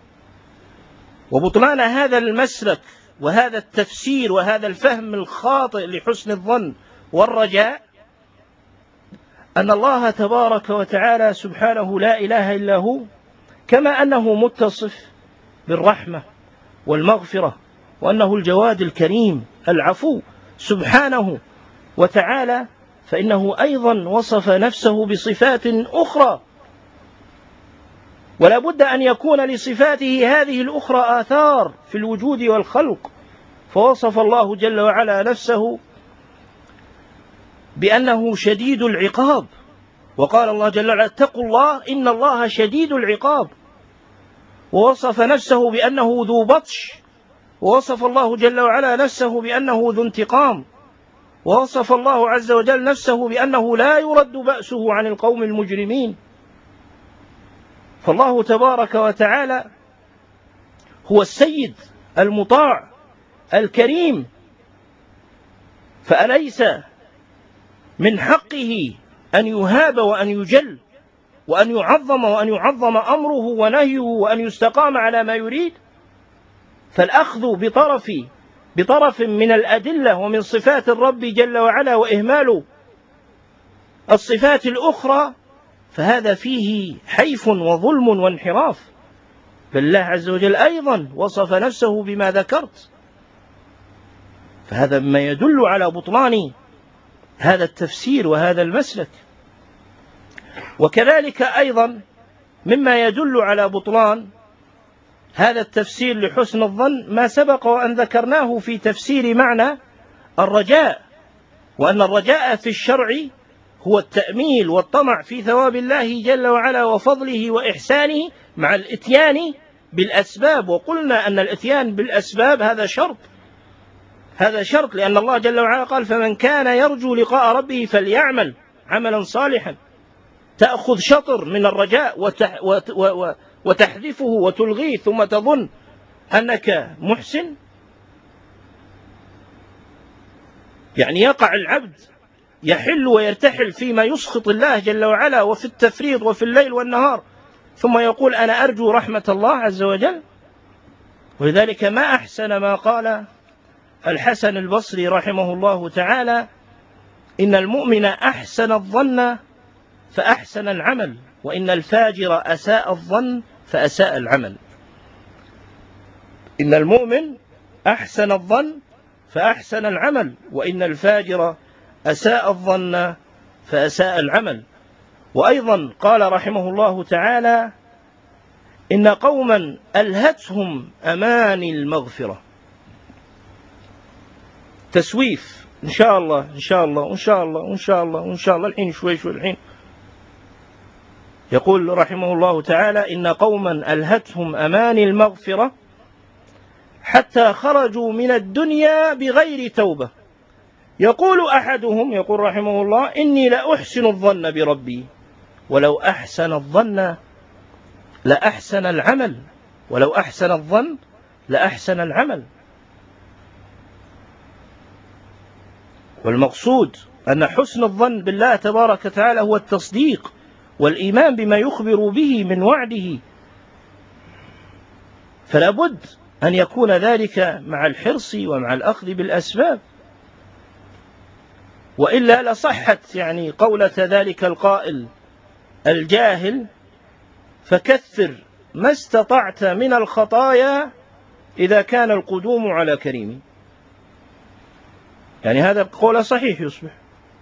B: وبطلان هذا المسلك وهذا التفسير وهذا الفهم الخاطئ لحسن الظن والرجاء أن الله تبارك وتعالى سبحانه لا إله إلا هو، كما أنه متصف بالرحمة والمغفرة وأنه الجواد الكريم العفو سبحانه وتعالى، فإنه أيضا وصف نفسه بصفات أخرى، ولا بد أن يكون لصفاته هذه الأخرى آثار في الوجود والخلق. فوصف الله جل وعلا نفسه بأنه شديد العقاب، وقال الله جل وعلا: اتقوا الله إن الله شديد العقاب. ووصف نفسه بأنه ذو بطش، ووصف الله جل وعلا نفسه بأنه ذو انتقام، ووصف الله عز وجل نفسه بأنه لا يرد بأسه عن القوم المجرمين. فالله تبارك وتعالى هو السيد المطاع الكريم، فأليس من حقه أن يهاب وأن يجل وأن يعظم أمره ونهيه وأن يستقام على ما يريد؟ فالأخذ بطرف من الأدلة ومن صفات الرب جل وعلا وإهمال الصفات الأخرى فهذا فيه حيف وظلم وانحراف. بل الله عز وجل أيضا وصف نفسه بما ذكرت، فهذا ما يدل على بطلان هذا التفسير وهذا المسلك. وكذلك أيضا مما يدل على بطلان هذا التفسير لحسن الظن ما سبق وأن ذكرناه في تفسير معنى الرجاء وأن الرجاء في الشرع هو التأميل والطمع في ثواب الله جل وعلا وفضله وإحسانه مع الإتيان بالأسباب. وقلنا أن الإتيان بالأسباب هذا شرط، لأن الله جل وعلا قال: فمن كان يرجو لقاء ربه فليعمل عملا صالحا. تأخذ شطر من الرجاء وتحذفه وتلغيه ثم تظن أنك محسن. يعني يقع العبد يحل ويرتحل فيما يسخط الله جل وعلا وفي التفريط وفي الليل والنهار، ثم يقول: أنا أرجو رحمة الله عز وجل. ولذلك ما أحسن ما قال الحسن البصري رحمه الله تعالى: إن المؤمن أحسن الظن فأحسن العمل، وإن الفاجر أساء الظن فأساء العمل. إن المؤمن أحسن الظن فأحسن العمل، وإن الفاجر أساء الظن فأساء العمل. وأيضا قال رحمه الله تعالى: إن قوما ألهتهم أماني المغفرة. تسويف، إن شاء الله إن شاء الله وإن شاء الله وإن شاء الله وإن شاء الله، الحين شوي الحين. يقول رحمه الله تعالى: إن قوما ألهتهم أماني المغفرة حتى خرجوا من الدنيا بغير توبة. يقول أحدهم، يقول رحمه الله: إني لأحسن الظن بربي، ولو أحسن الظن لأحسن العمل، ولو أحسن الظن لأحسن العمل. والمقصود أن حسن الظن بالله تبارك وتعالى هو التصديق والإيمان بما يخبر به من وعده، فلا بد أن يكون ذلك مع الحرص ومع الأخذ بالأسباب، وإلا لصحت يعني قولة ذلك القائل الجاهل: فكثر ما استطعت من الخطايا إذا كان القدوم على كريم. يعني هذا القول صحيح يصبح.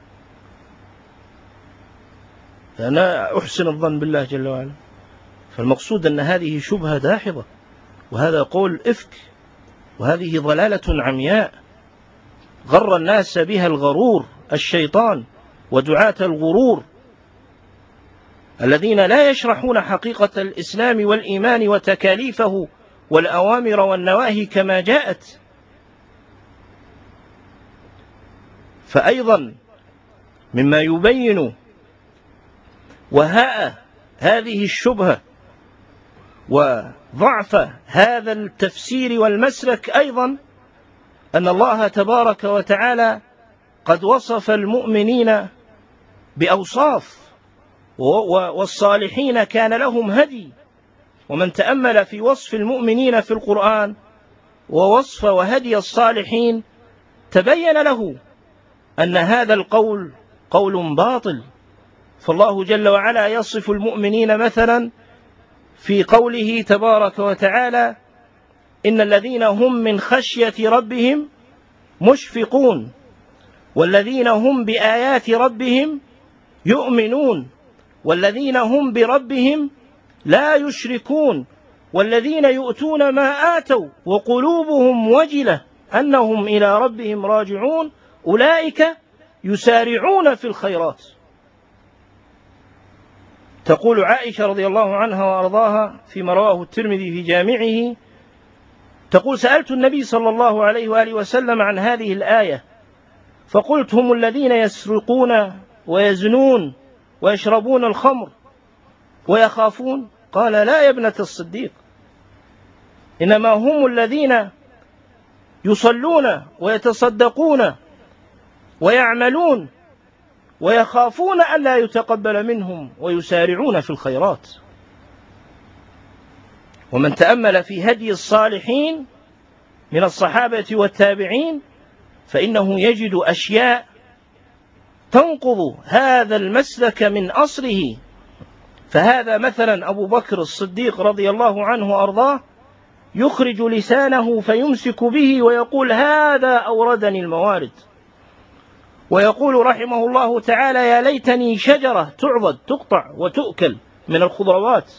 B: فأنا أحسن الظن بالله جل وعلا. فالمقصود أن هذه شبهة داحضة، وهذا قول إفك، وهذه ضلالة عمياء غر الناس بها الغرور، الشيطان ودعاة الغرور الذين لا يشرحون حقيقة الإسلام والإيمان وتكاليفه والأوامر والنواهي كما جاءت. فأيضا مما يبين وهاء هذه الشبهة وضعف هذا التفسير والمسلك أيضا أن الله تبارك وتعالى قد وصف المؤمنين بأوصاف، والصالحين كان لهم هدي. ومن تأمل في وصف المؤمنين في القرآن ووصف وهدي الصالحين تبين له أن هذا القول قول باطل. فالله جل وعلا يصف المؤمنين مثلا في قوله تبارك وتعالى: إن الذين هم من خشية ربهم مشفقون، والذين هم بآيات ربهم يؤمنون، والذين هم بربهم لا يشركون، والذين يؤتون ما آتوا وقلوبهم وجلة أنهم إلى ربهم راجعون أولئك يسارعون في الخيرات. تقول عائشة رضي الله عنها وأرضاها فيما رواه الترمذي في جامعه، تقول: سألت النبي صلى الله عليه وآله وسلم عن هذه الآية فقلت: هم الذين يسرقون ويزنون ويشربون الخمر ويخافون؟ قال: لا يا ابنة الصديق، إنما هم الذين يصلون ويتصدقون ويعملون ويخافون أن لا يتقبل منهم ويسارعون في الخيرات. ومن تأمل في هدي الصالحين من الصحابة والتابعين فإنه يجد أشياء تنقض هذا المسلك من أصله. فهذا مثلا أبو بكر الصديق رضي الله عنه وأرضاه يخرج لسانه فيمسك به ويقول: هذا أوردني الموارد. ويقول رحمه الله تعالى: يا ليتني شجرة تعضد تقطع وتؤكل من الخضروات.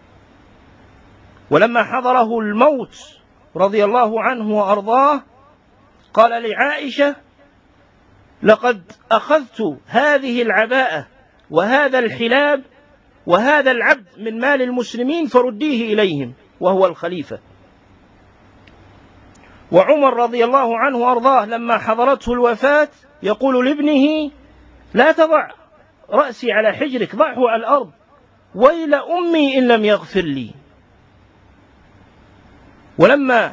B: ولما حضره الموت رضي الله عنه وأرضاه قال لعائشة: لقد أخذت هذه العباءة وهذا الحلاب وهذا العبد من مال المسلمين فرديه إليهم، وهو الخليفة. وعمر رضي الله عنه وأرضاه لما حضرته الوفاة يقول لابنه: لا تضع رأسي على حجرك، ضعه على الأرض، ويل أمي إن لم يغفر لي. ولما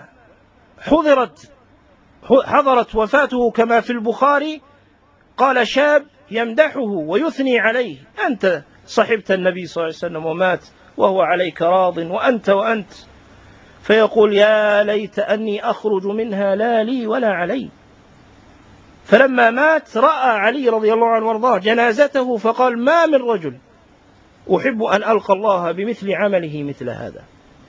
B: حضرت وفاته كما في البخاري قال شاب يمدحه ويثني عليه: أنت صحبت النبي صلى الله عليه وسلم ومات وهو عليك راض، وأنت. فيقول: يا ليت أني أخرج منها لا لي ولا علي. فلما مات رأى علي رضي الله عنه وارضاه جنازته فقال: ما من رجل أحب أن ألقى الله بمثل عمله مثل هذا.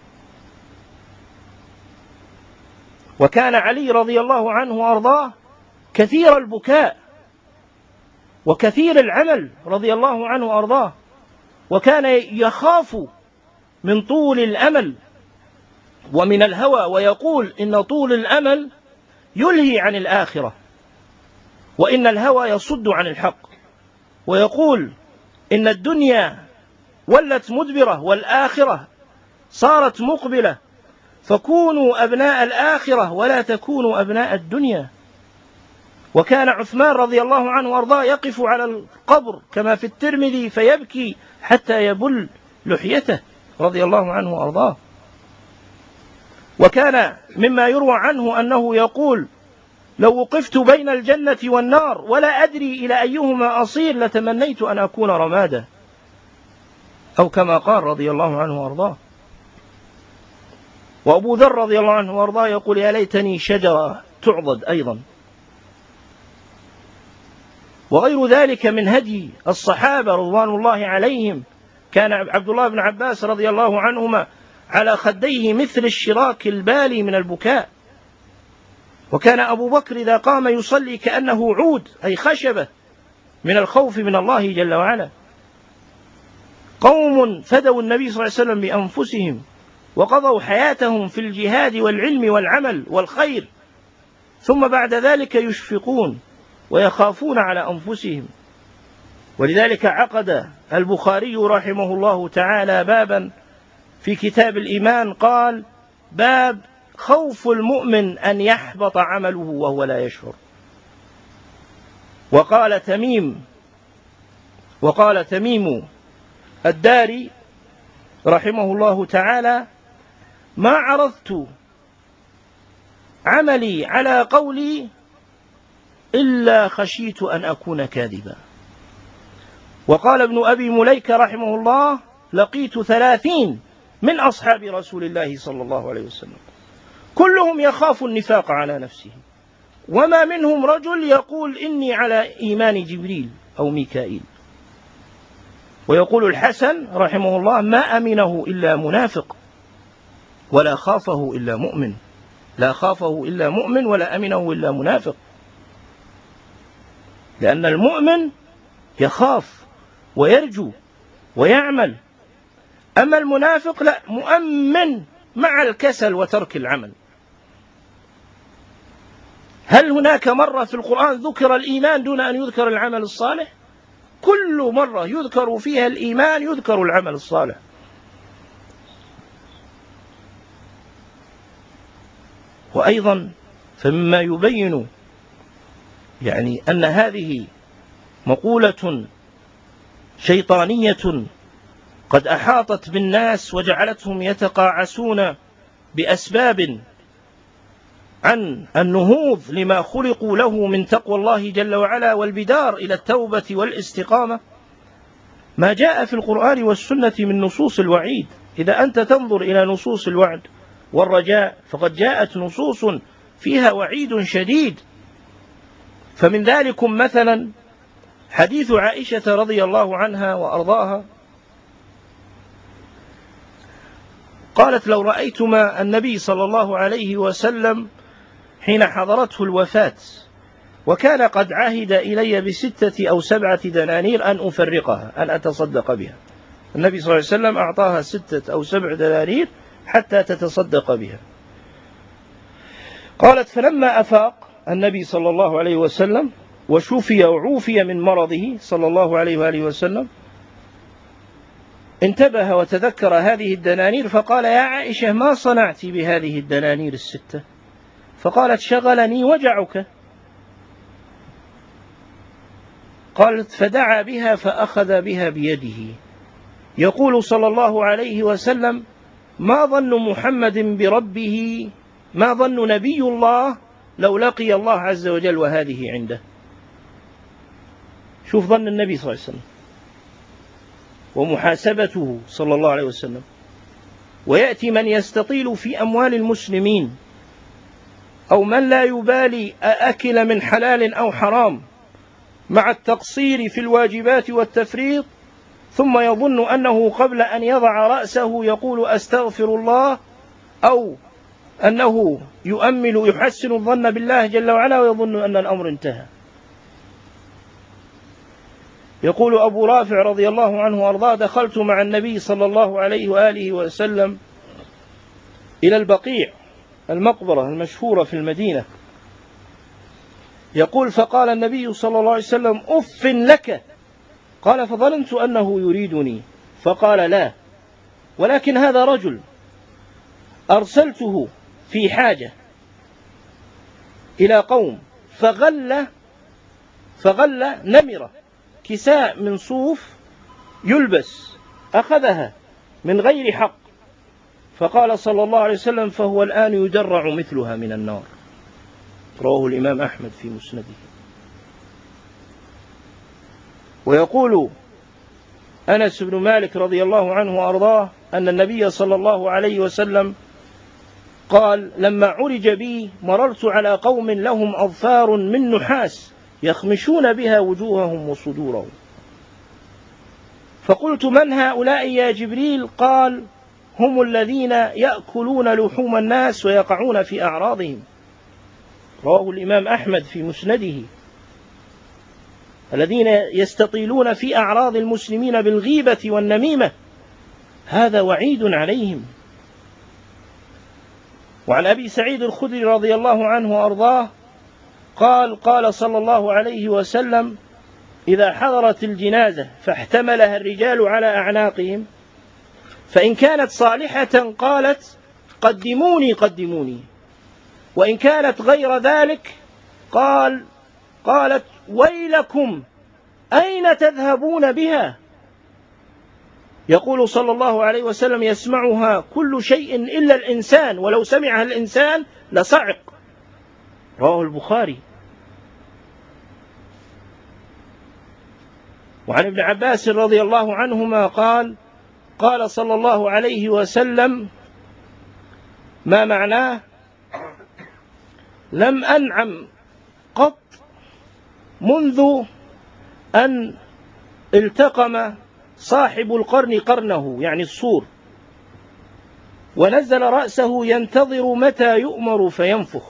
B: وكان علي رضي الله عنه وارضاه كثير البكاء وكثير العمل رضي الله عنه وارضاه، وكان يخاف من طول الأمل ومن الهوى، ويقول: إن طول الأمل يلهي عن الآخرة، وإن الهوى يصد عن الحق. ويقول: إن الدنيا ولت مدبرة والآخرة صارت مقبلة، فكونوا أبناء الآخرة ولا تكونوا أبناء الدنيا. وكان عثمان رضي الله عنه وارضاه يقف على القبر كما في الترمذي فيبكي حتى يبل لحيته رضي الله عنه وارضاه. وكان مما يروى عنه أنه يقول: لو وقفت بين الجنة والنار ولا أدري إلى أيهما أصير لتمنيت أن أكون رمادا، أو كما قال رضي الله عنه وارضاه. وأبو ذر رضي الله عنه وارضاه يقول: يا ليتني شجرة تعضد أيضا. وغير ذلك من هدي الصحابة رضوان الله عليهم. كان عبد الله بن عباس رضي الله عنهما على خديه مثل الشراك البالي من البكاء. وكان أبو بكر إذا قام يصلي كأنه عود، أي خشبة، من الخوف من الله جل وعلا. قوم فدوا النبي صلى الله عليه وسلم بأنفسهم وقضوا حياتهم في الجهاد والعلم والعمل والخير، ثم بعد ذلك يشفقون ويخافون على أنفسهم. ولذلك عقد البخاري رحمه الله تعالى بابا في كتاب الإيمان قال: باب خوف المؤمن أن يحبط عمله وهو لا يشعر. وقال تميم الداري رحمه الله تعالى: ما عرضت عملي على قولي إلا خشيت أن أكون كاذبا. وقال ابن أبي مليكة رحمه الله: لقيت 30 من أصحاب رسول الله صلى الله عليه وسلم كلهم يخاف النفاق على نفسه، وما منهم رجل يقول إني على إيمان جبريل أو ميكائيل. ويقول الحسن رحمه الله: ما أمنه إلا منافق ولا خافه إلا مؤمن، لا خافه إلا مؤمن ولا أمنه إلا منافق. لأن المؤمن يخاف ويرجو ويعمل، أما المنافق لا، مؤمن مع الكسل وترك العمل. هل هناك مرة في القرآن ذكر الإيمان دون أن يذكر العمل الصالح؟ كل مرة يذكر فيها الإيمان يذكر العمل الصالح. وأيضا فمما يبين يعني أن هذه مقولة شيطانية قد أحاطت بالناس وجعلتهم يتقاعسون بأسباب عن النهوض لما خلقوا له من تقوى الله جل وعلا والبدار إلى التوبة والاستقامة، ما جاء في القرآن والسنة من نصوص الوعيد. إذا أنت تنظر إلى نصوص الوعد والرجاء فقد جاءت نصوص فيها وعيد شديد. فمن ذلكم مثلا حديث عائشة رضي الله عنها وأرضاها قالت: لو رأيتما النبي صلى الله عليه وسلم حين حضرته الوفاة وكان قد عهد إلي ب6 أو 7 دنانير أن أفرقها، أن أتصدق بها. النبي صلى الله عليه وسلم أعطاها 6 أو 7 دنانير حتى تتصدق بها. قالت: فلما أفاق النبي صلى الله عليه وسلم وشفي وعوفي من مرضه صلى الله عليه وآله وسلم، انتبه وتذكر هذه الدنانير فقال: يا عائشة ما صنعت بهذه الدنانير الستة؟ فقالت: شغلني وجعك. قالت: فدعا بها فأخذ بها بيده. يقول صلى الله عليه وسلم: ما ظن محمد بربه، ما ظن نبي الله لو لقي الله عز وجل وهذه عنده. شوف ظن النبي صلى الله عليه وسلم ومحاسبته صلى الله عليه وسلم. ويأتي من يستطيل في أموال المسلمين أو من لا يبالي أأكل من حلال أو حرام مع التقصير في الواجبات والتفريط، ثم يظن أنه قبل أن يضع رأسه يقول أستغفر الله، أو أنه يحسن الظن بالله جل وعلا ويظن أن الأمر انتهى. يقول أبو رافع رضي الله عنه وأرضاه: دخلت مع النبي صلى الله عليه وآله وسلم إلى البقيع، المقبرة المشهورة في المدينة. يقول: فقال النبي صلى الله عليه وسلم: أف لك. قال: فظننت أنه يريدني. فقال: لا، ولكن هذا رجل أرسلته في حاجة إلى قوم فغل نمرة، كساء من صوف يلبس، أخذها من غير حق. فقال صلى الله عليه وسلم: فهو الآن يجرع مثلها من النار. رواه الإمام أحمد في مسنده. ويقول أنس بن مالك رضي الله عنه وأرضاه أن النبي صلى الله عليه وسلم قال: لما عرج بي مررت على قوم لهم أظفار من نحاس يخمشون بها وجوههم وصدورهم، فقلت: من هؤلاء يا جبريل؟ قال: هم الذين يأكلون لحوم الناس ويقعون في أعراضهم. رواه الإمام أحمد في مسنده. الذين يستطيلون في أعراض المسلمين بالغيبة والنميمة، هذا وعيد عليهم. وعن أبي سعيد الخدري رضي الله عنه وأرضاه قال: قال صلى الله عليه وسلم: إذا حضرت الجنازة فاحتملها الرجال على أعناقهم، فإن كانت صالحة قالت: قدموني قدموني، وإن كانت غير ذلك قالت: ويلكم أين تذهبون بها؟ يقول صلى الله عليه وسلم: يسمعها كل شيء إلا الإنسان، ولو سمعها الإنسان لصعق. رواه البخاري. وعن ابن عباس رضي الله عنهما قال: قال صلى الله عليه وسلم: ما معناه: لم أنعم قط منذ أن التقم صاحب القرن قرنه، يعني الصور، ونزل رأسه ينتظر متى يؤمر فينفخ.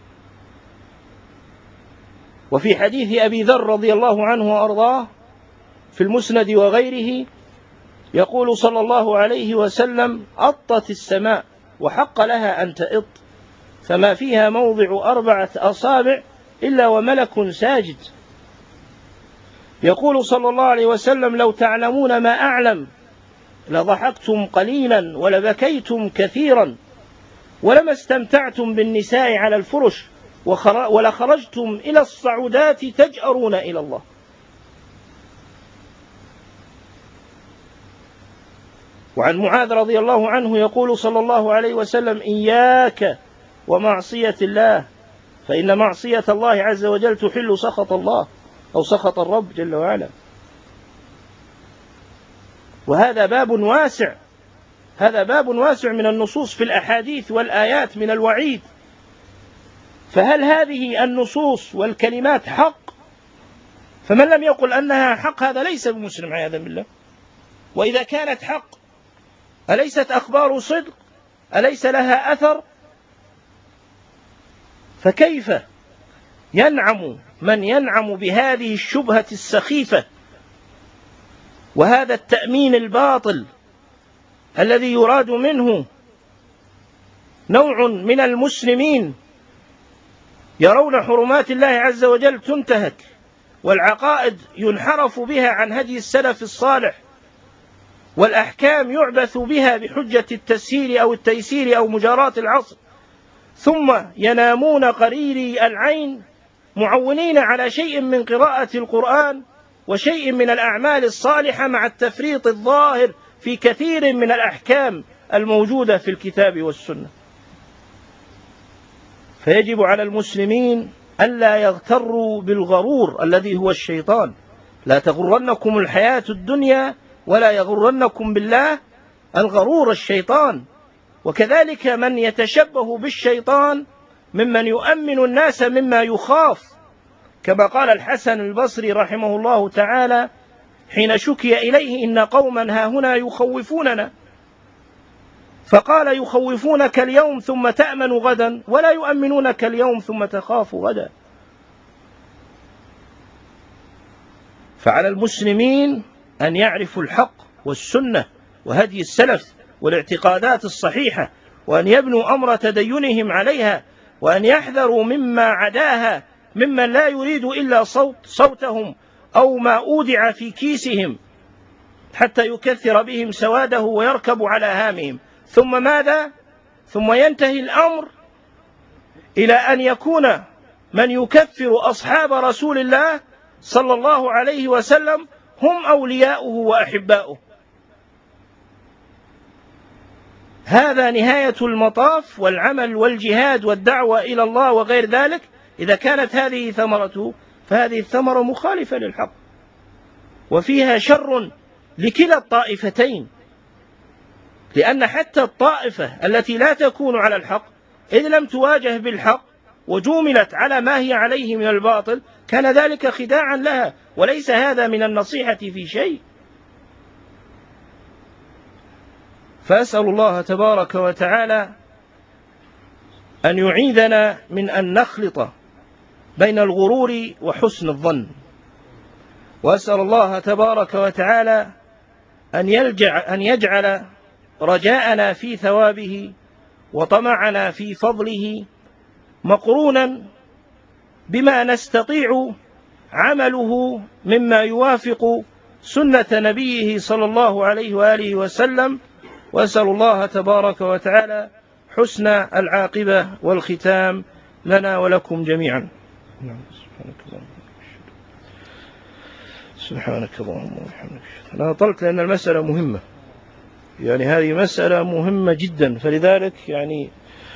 B: وفي حديث أبي ذر رضي الله عنه وأرضاه في المسند وغيره يقول صلى الله عليه وسلم: أطت السماء وحق لها أن تئط، فما فيها موضع 4 أصابع إلا وملك ساجد. يقول صلى الله عليه وسلم: لو تعلمون ما أعلم لضحكتم قليلا ولبكيتم كثيرا ولما استمتعتم بالنساء على الفرش ولخرجتم إلى الصعودات تجأرون إلى الله. وعن معاذ رضي الله عنه يقول صلى الله عليه وسلم: إياك ومعصية الله، فإن معصية الله عز وجل تحل سخط الله أو سخط الرب جل وعلا. وهذا باب واسع، هذا باب واسع من النصوص في الأحاديث والآيات من الوعيد. فهل هذه النصوص والكلمات حق؟ فمن لم يقل أنها حق هذا ليس بمسلم عياذا بالله. وإذا كانت حق أليست أخبار صدق؟ أليس لها أثر؟ فكيف ينعم من ينعم بهذه الشبهة السخيفة وهذا التأمين الباطل الذي يراد منه نوع من المسلمين يرون حرمات الله عز وجل تنتهك والعقائد ينحرف بها عن هدي السلف الصالح، والأحكام يعبث بها بحجة التسهيل أو التيسير أو مجاراة العصر، ثم ينامون قريري العين معونين على شيء من قراءة القرآن وشيء من الأعمال الصالحة مع التفريط الظاهر في كثير من الأحكام الموجودة في الكتاب والسنة. فيجب على المسلمين ألا يغتروا بالغرور الذي هو الشيطان. لا تغرنكم الحياة الدنيا ولا يغرنكم بالله الغرور الشيطان. وكذلك من يتشبه بالشيطان ممن يؤمن الناس مما يخاف، كما قال الحسن البصري رحمه الله تعالى حين شكي إليه إن قوما هاهنا يخوفوننا، فقال يخوفونك اليوم ثم تأمن غدا ولا يؤمنونك اليوم ثم تخاف غدا. فعلى المسلمين أن يعرفوا الحق والسنة وهدي السلف والاعتقادات الصحيحة، وأن يبنوا أمر تدينهم عليها، وأن يحذروا مما عداها ممن لا يريد إلا صوتهم أو ما أودع في كيسهم حتى يكثر بهم سواده ويركب على هامهم. ثم ماذا؟ ثم ينتهي الأمر إلى أن يكون من يكفر أصحاب رسول الله صلى الله عليه وسلم هم أولياؤه وأحباؤه. هذا نهاية المطاف والعمل والجهاد والدعوة إلى الله وغير ذلك. إذا كانت هذه ثمرته فهذه الثمرة مخالفة للحق وفيها شر لكلا الطائفتين، لأن حتى الطائفة التي لا تكون على الحق إذ لم تواجه بالحق وجوملت على ما هي عليه من الباطل كان ذلك خداعا لها، وليس هذا من النصيحة في شيء. فأسأل الله تبارك وتعالى أن يعيذنا من أن نخلط بين الغرور وحسن الظن، وأسأل الله تبارك وتعالى أن يجعل رجاءنا في ثوابه وطمعنا في فضله مقرونا بما نستطيع عمله مما يوافق سنة نبيه صلى الله عليه وآله وسلم. وأسأل الله تبارك وتعالى حسن العاقبة والختام لنا ولكم جميعا. سبحانك اللهم وبحمدك. أنا طلت لأن المسألة مهمة، يعني هذه مسألة مهمة جدا، فلذلك يعني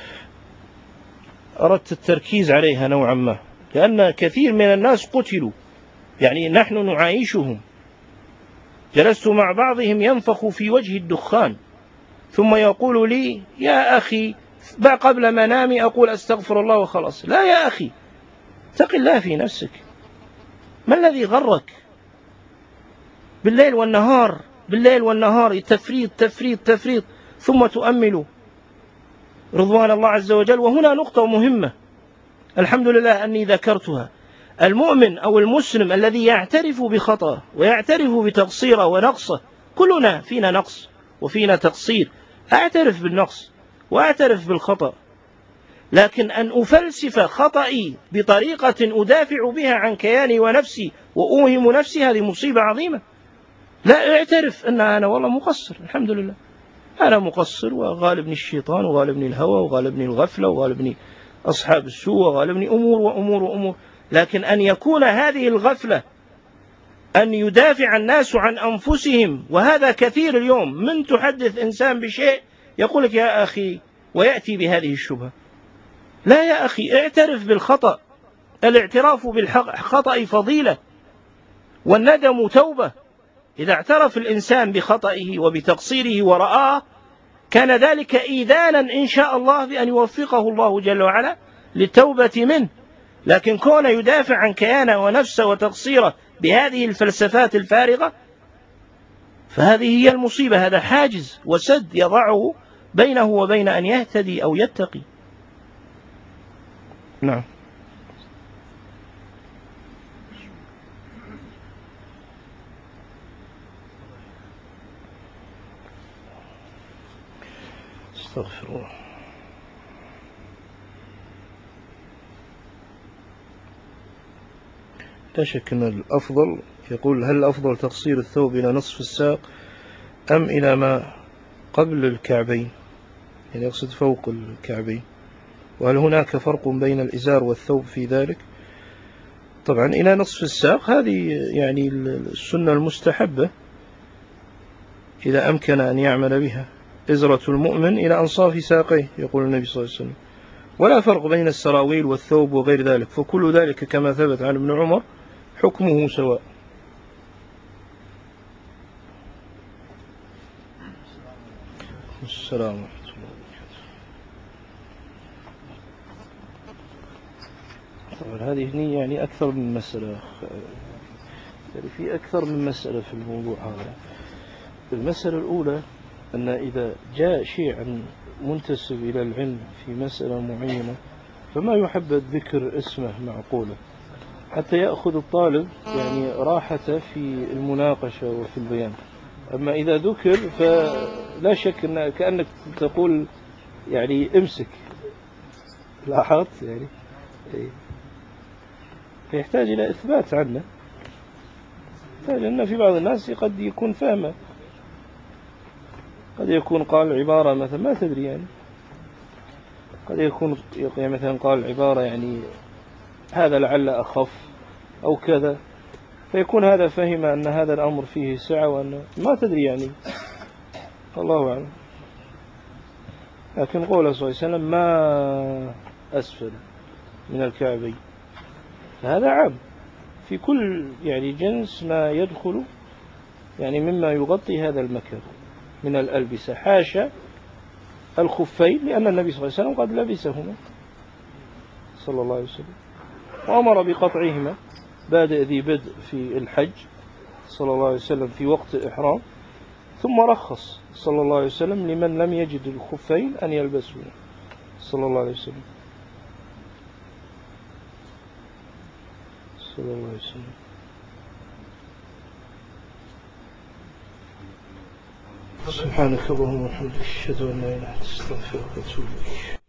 B: أردت التركيز عليها نوعا ما، لأن كثير من الناس قتلوا، يعني نحن نعايشهم. جلست مع بعضهم ينفخ في وجه الدخان ثم يقول لي يا أخي قبل منامي أقول أستغفر الله وخلاص. لا يا أخي، اتق الله في نفسك. ما الذي غرك بالليل والنهار تفريط تفريط تفريط ثم تؤمل رضوان الله عز وجل؟ وهنا نقطة مهمة الحمد لله أني ذكرتها. المؤمن أو المسلم الذي يعترف بخطأه ويعترف بتقصيره ونقصه، كلنا فينا نقص وفينا تقصير، أعترف بالنقص وأعترف بالخطأ، لكن أن أفلسف خطئي بطريقة أدافع بها عن كياني ونفسي وأوهم نفسي، هذه مصيبة عظيمة. لا، اعترف أن أنا والله مقصر، الحمد لله أنا مقصر، وغالبني الشيطان وغالبني الهوى وغالبني الغفلة وغالبني أصحاب السوء وغالبني أمور وأمور وأمور. لكن أن يكون هذه الغفلة أن يدافع الناس عن أنفسهم، وهذا كثير اليوم. من تحدث إنسان بشيء يقول لك يا أخي ويأتي بهذه الشبهة. لا يا أخي، اعترف بالخطأ. الاعتراف بالخطأ فضيلة والندم توبة. إذا اعترف الإنسان بخطئه وبتقصيره ورآه كان ذلك إيذانا إن شاء الله بأن يوفقه الله جل وعلا للتوبة منه. لكن كون يدافع عن كيانه ونفسه وتقصيره بهذه الفلسفات الفارغة، فهذه هي المصيبة. هذا حاجز وسد يضعه بينه وبين أن يهتدي أو يتقي. نعم. استغفر الله. لا شك أن الأفضل، يقول هل الأفضل تقصير الثوب إلى نصف الساق أم إلى ما قبل الكعبين، يعني يقصد فوق الكعبين، وهل هناك فرق بين الإزار والثوب في ذلك؟ طبعا إلى نصف الساق هذه يعني السنة المستحبة إذا أمكن أن يعمل بها، إزرة المؤمن إلى أنصاف ساقيه يقول النبي صلى الله عليه وسلم، ولا فرق بين السراويل والثوب وغير ذلك، فكل ذلك كما ثبت عن ابن عمر حكمه سواء. السلام ورحمة الله وبركاته. طبعا هذه يعني أكثر من مسألة، يعني في أكثر من مسألة في الموضوع هذا. المسألة الأولى أن إذا جاء شيء عن منتسب إلى العلم في مسألة معينة فما يحبذ ذكر اسمه معقولة حتى يأخذ الطالب يعني راحته في المناقشة وفي البيان. أما إذا ذكر فلا شك أن كأنك تقول يعني امسك، لاحظت يعني فيحتاج إلى إثبات عنه، لأن في بعض الناس قد يكون فهمه، قد يكون قال عبارة مثلا ما تدري يعني، قد يكون مثلا قال عبارة يعني هذا لعل أخف أو كذا، فيكون هذا فهم أن هذا الأمر فيه سعة وأن ما تدري يعني، الله أعلم. لكن قوله صلى الله عليه وسلم ما أسفل من الكعبين، فهذا عام في كل يعني جنس ما يدخل يعني مما يغطي هذا المكان من الألبسة، حاشا الخفين لأن النبي صلى الله عليه وسلم قد لبسهما صلى الله عليه وسلم، وأمر بقطعهما بادئ ذي بدء في الحج صلى الله عليه وسلم في وقت الإحرام، ثم رخص صلى الله عليه وسلم لمن لم يجد الخفين أن يلبسهما صلى الله عليه وسلم صلى الله عليه وسلم. سبحانك اللهم وبحمدك أشهد أن لا إله إلا أنت أستغفرك وأتوب إليك.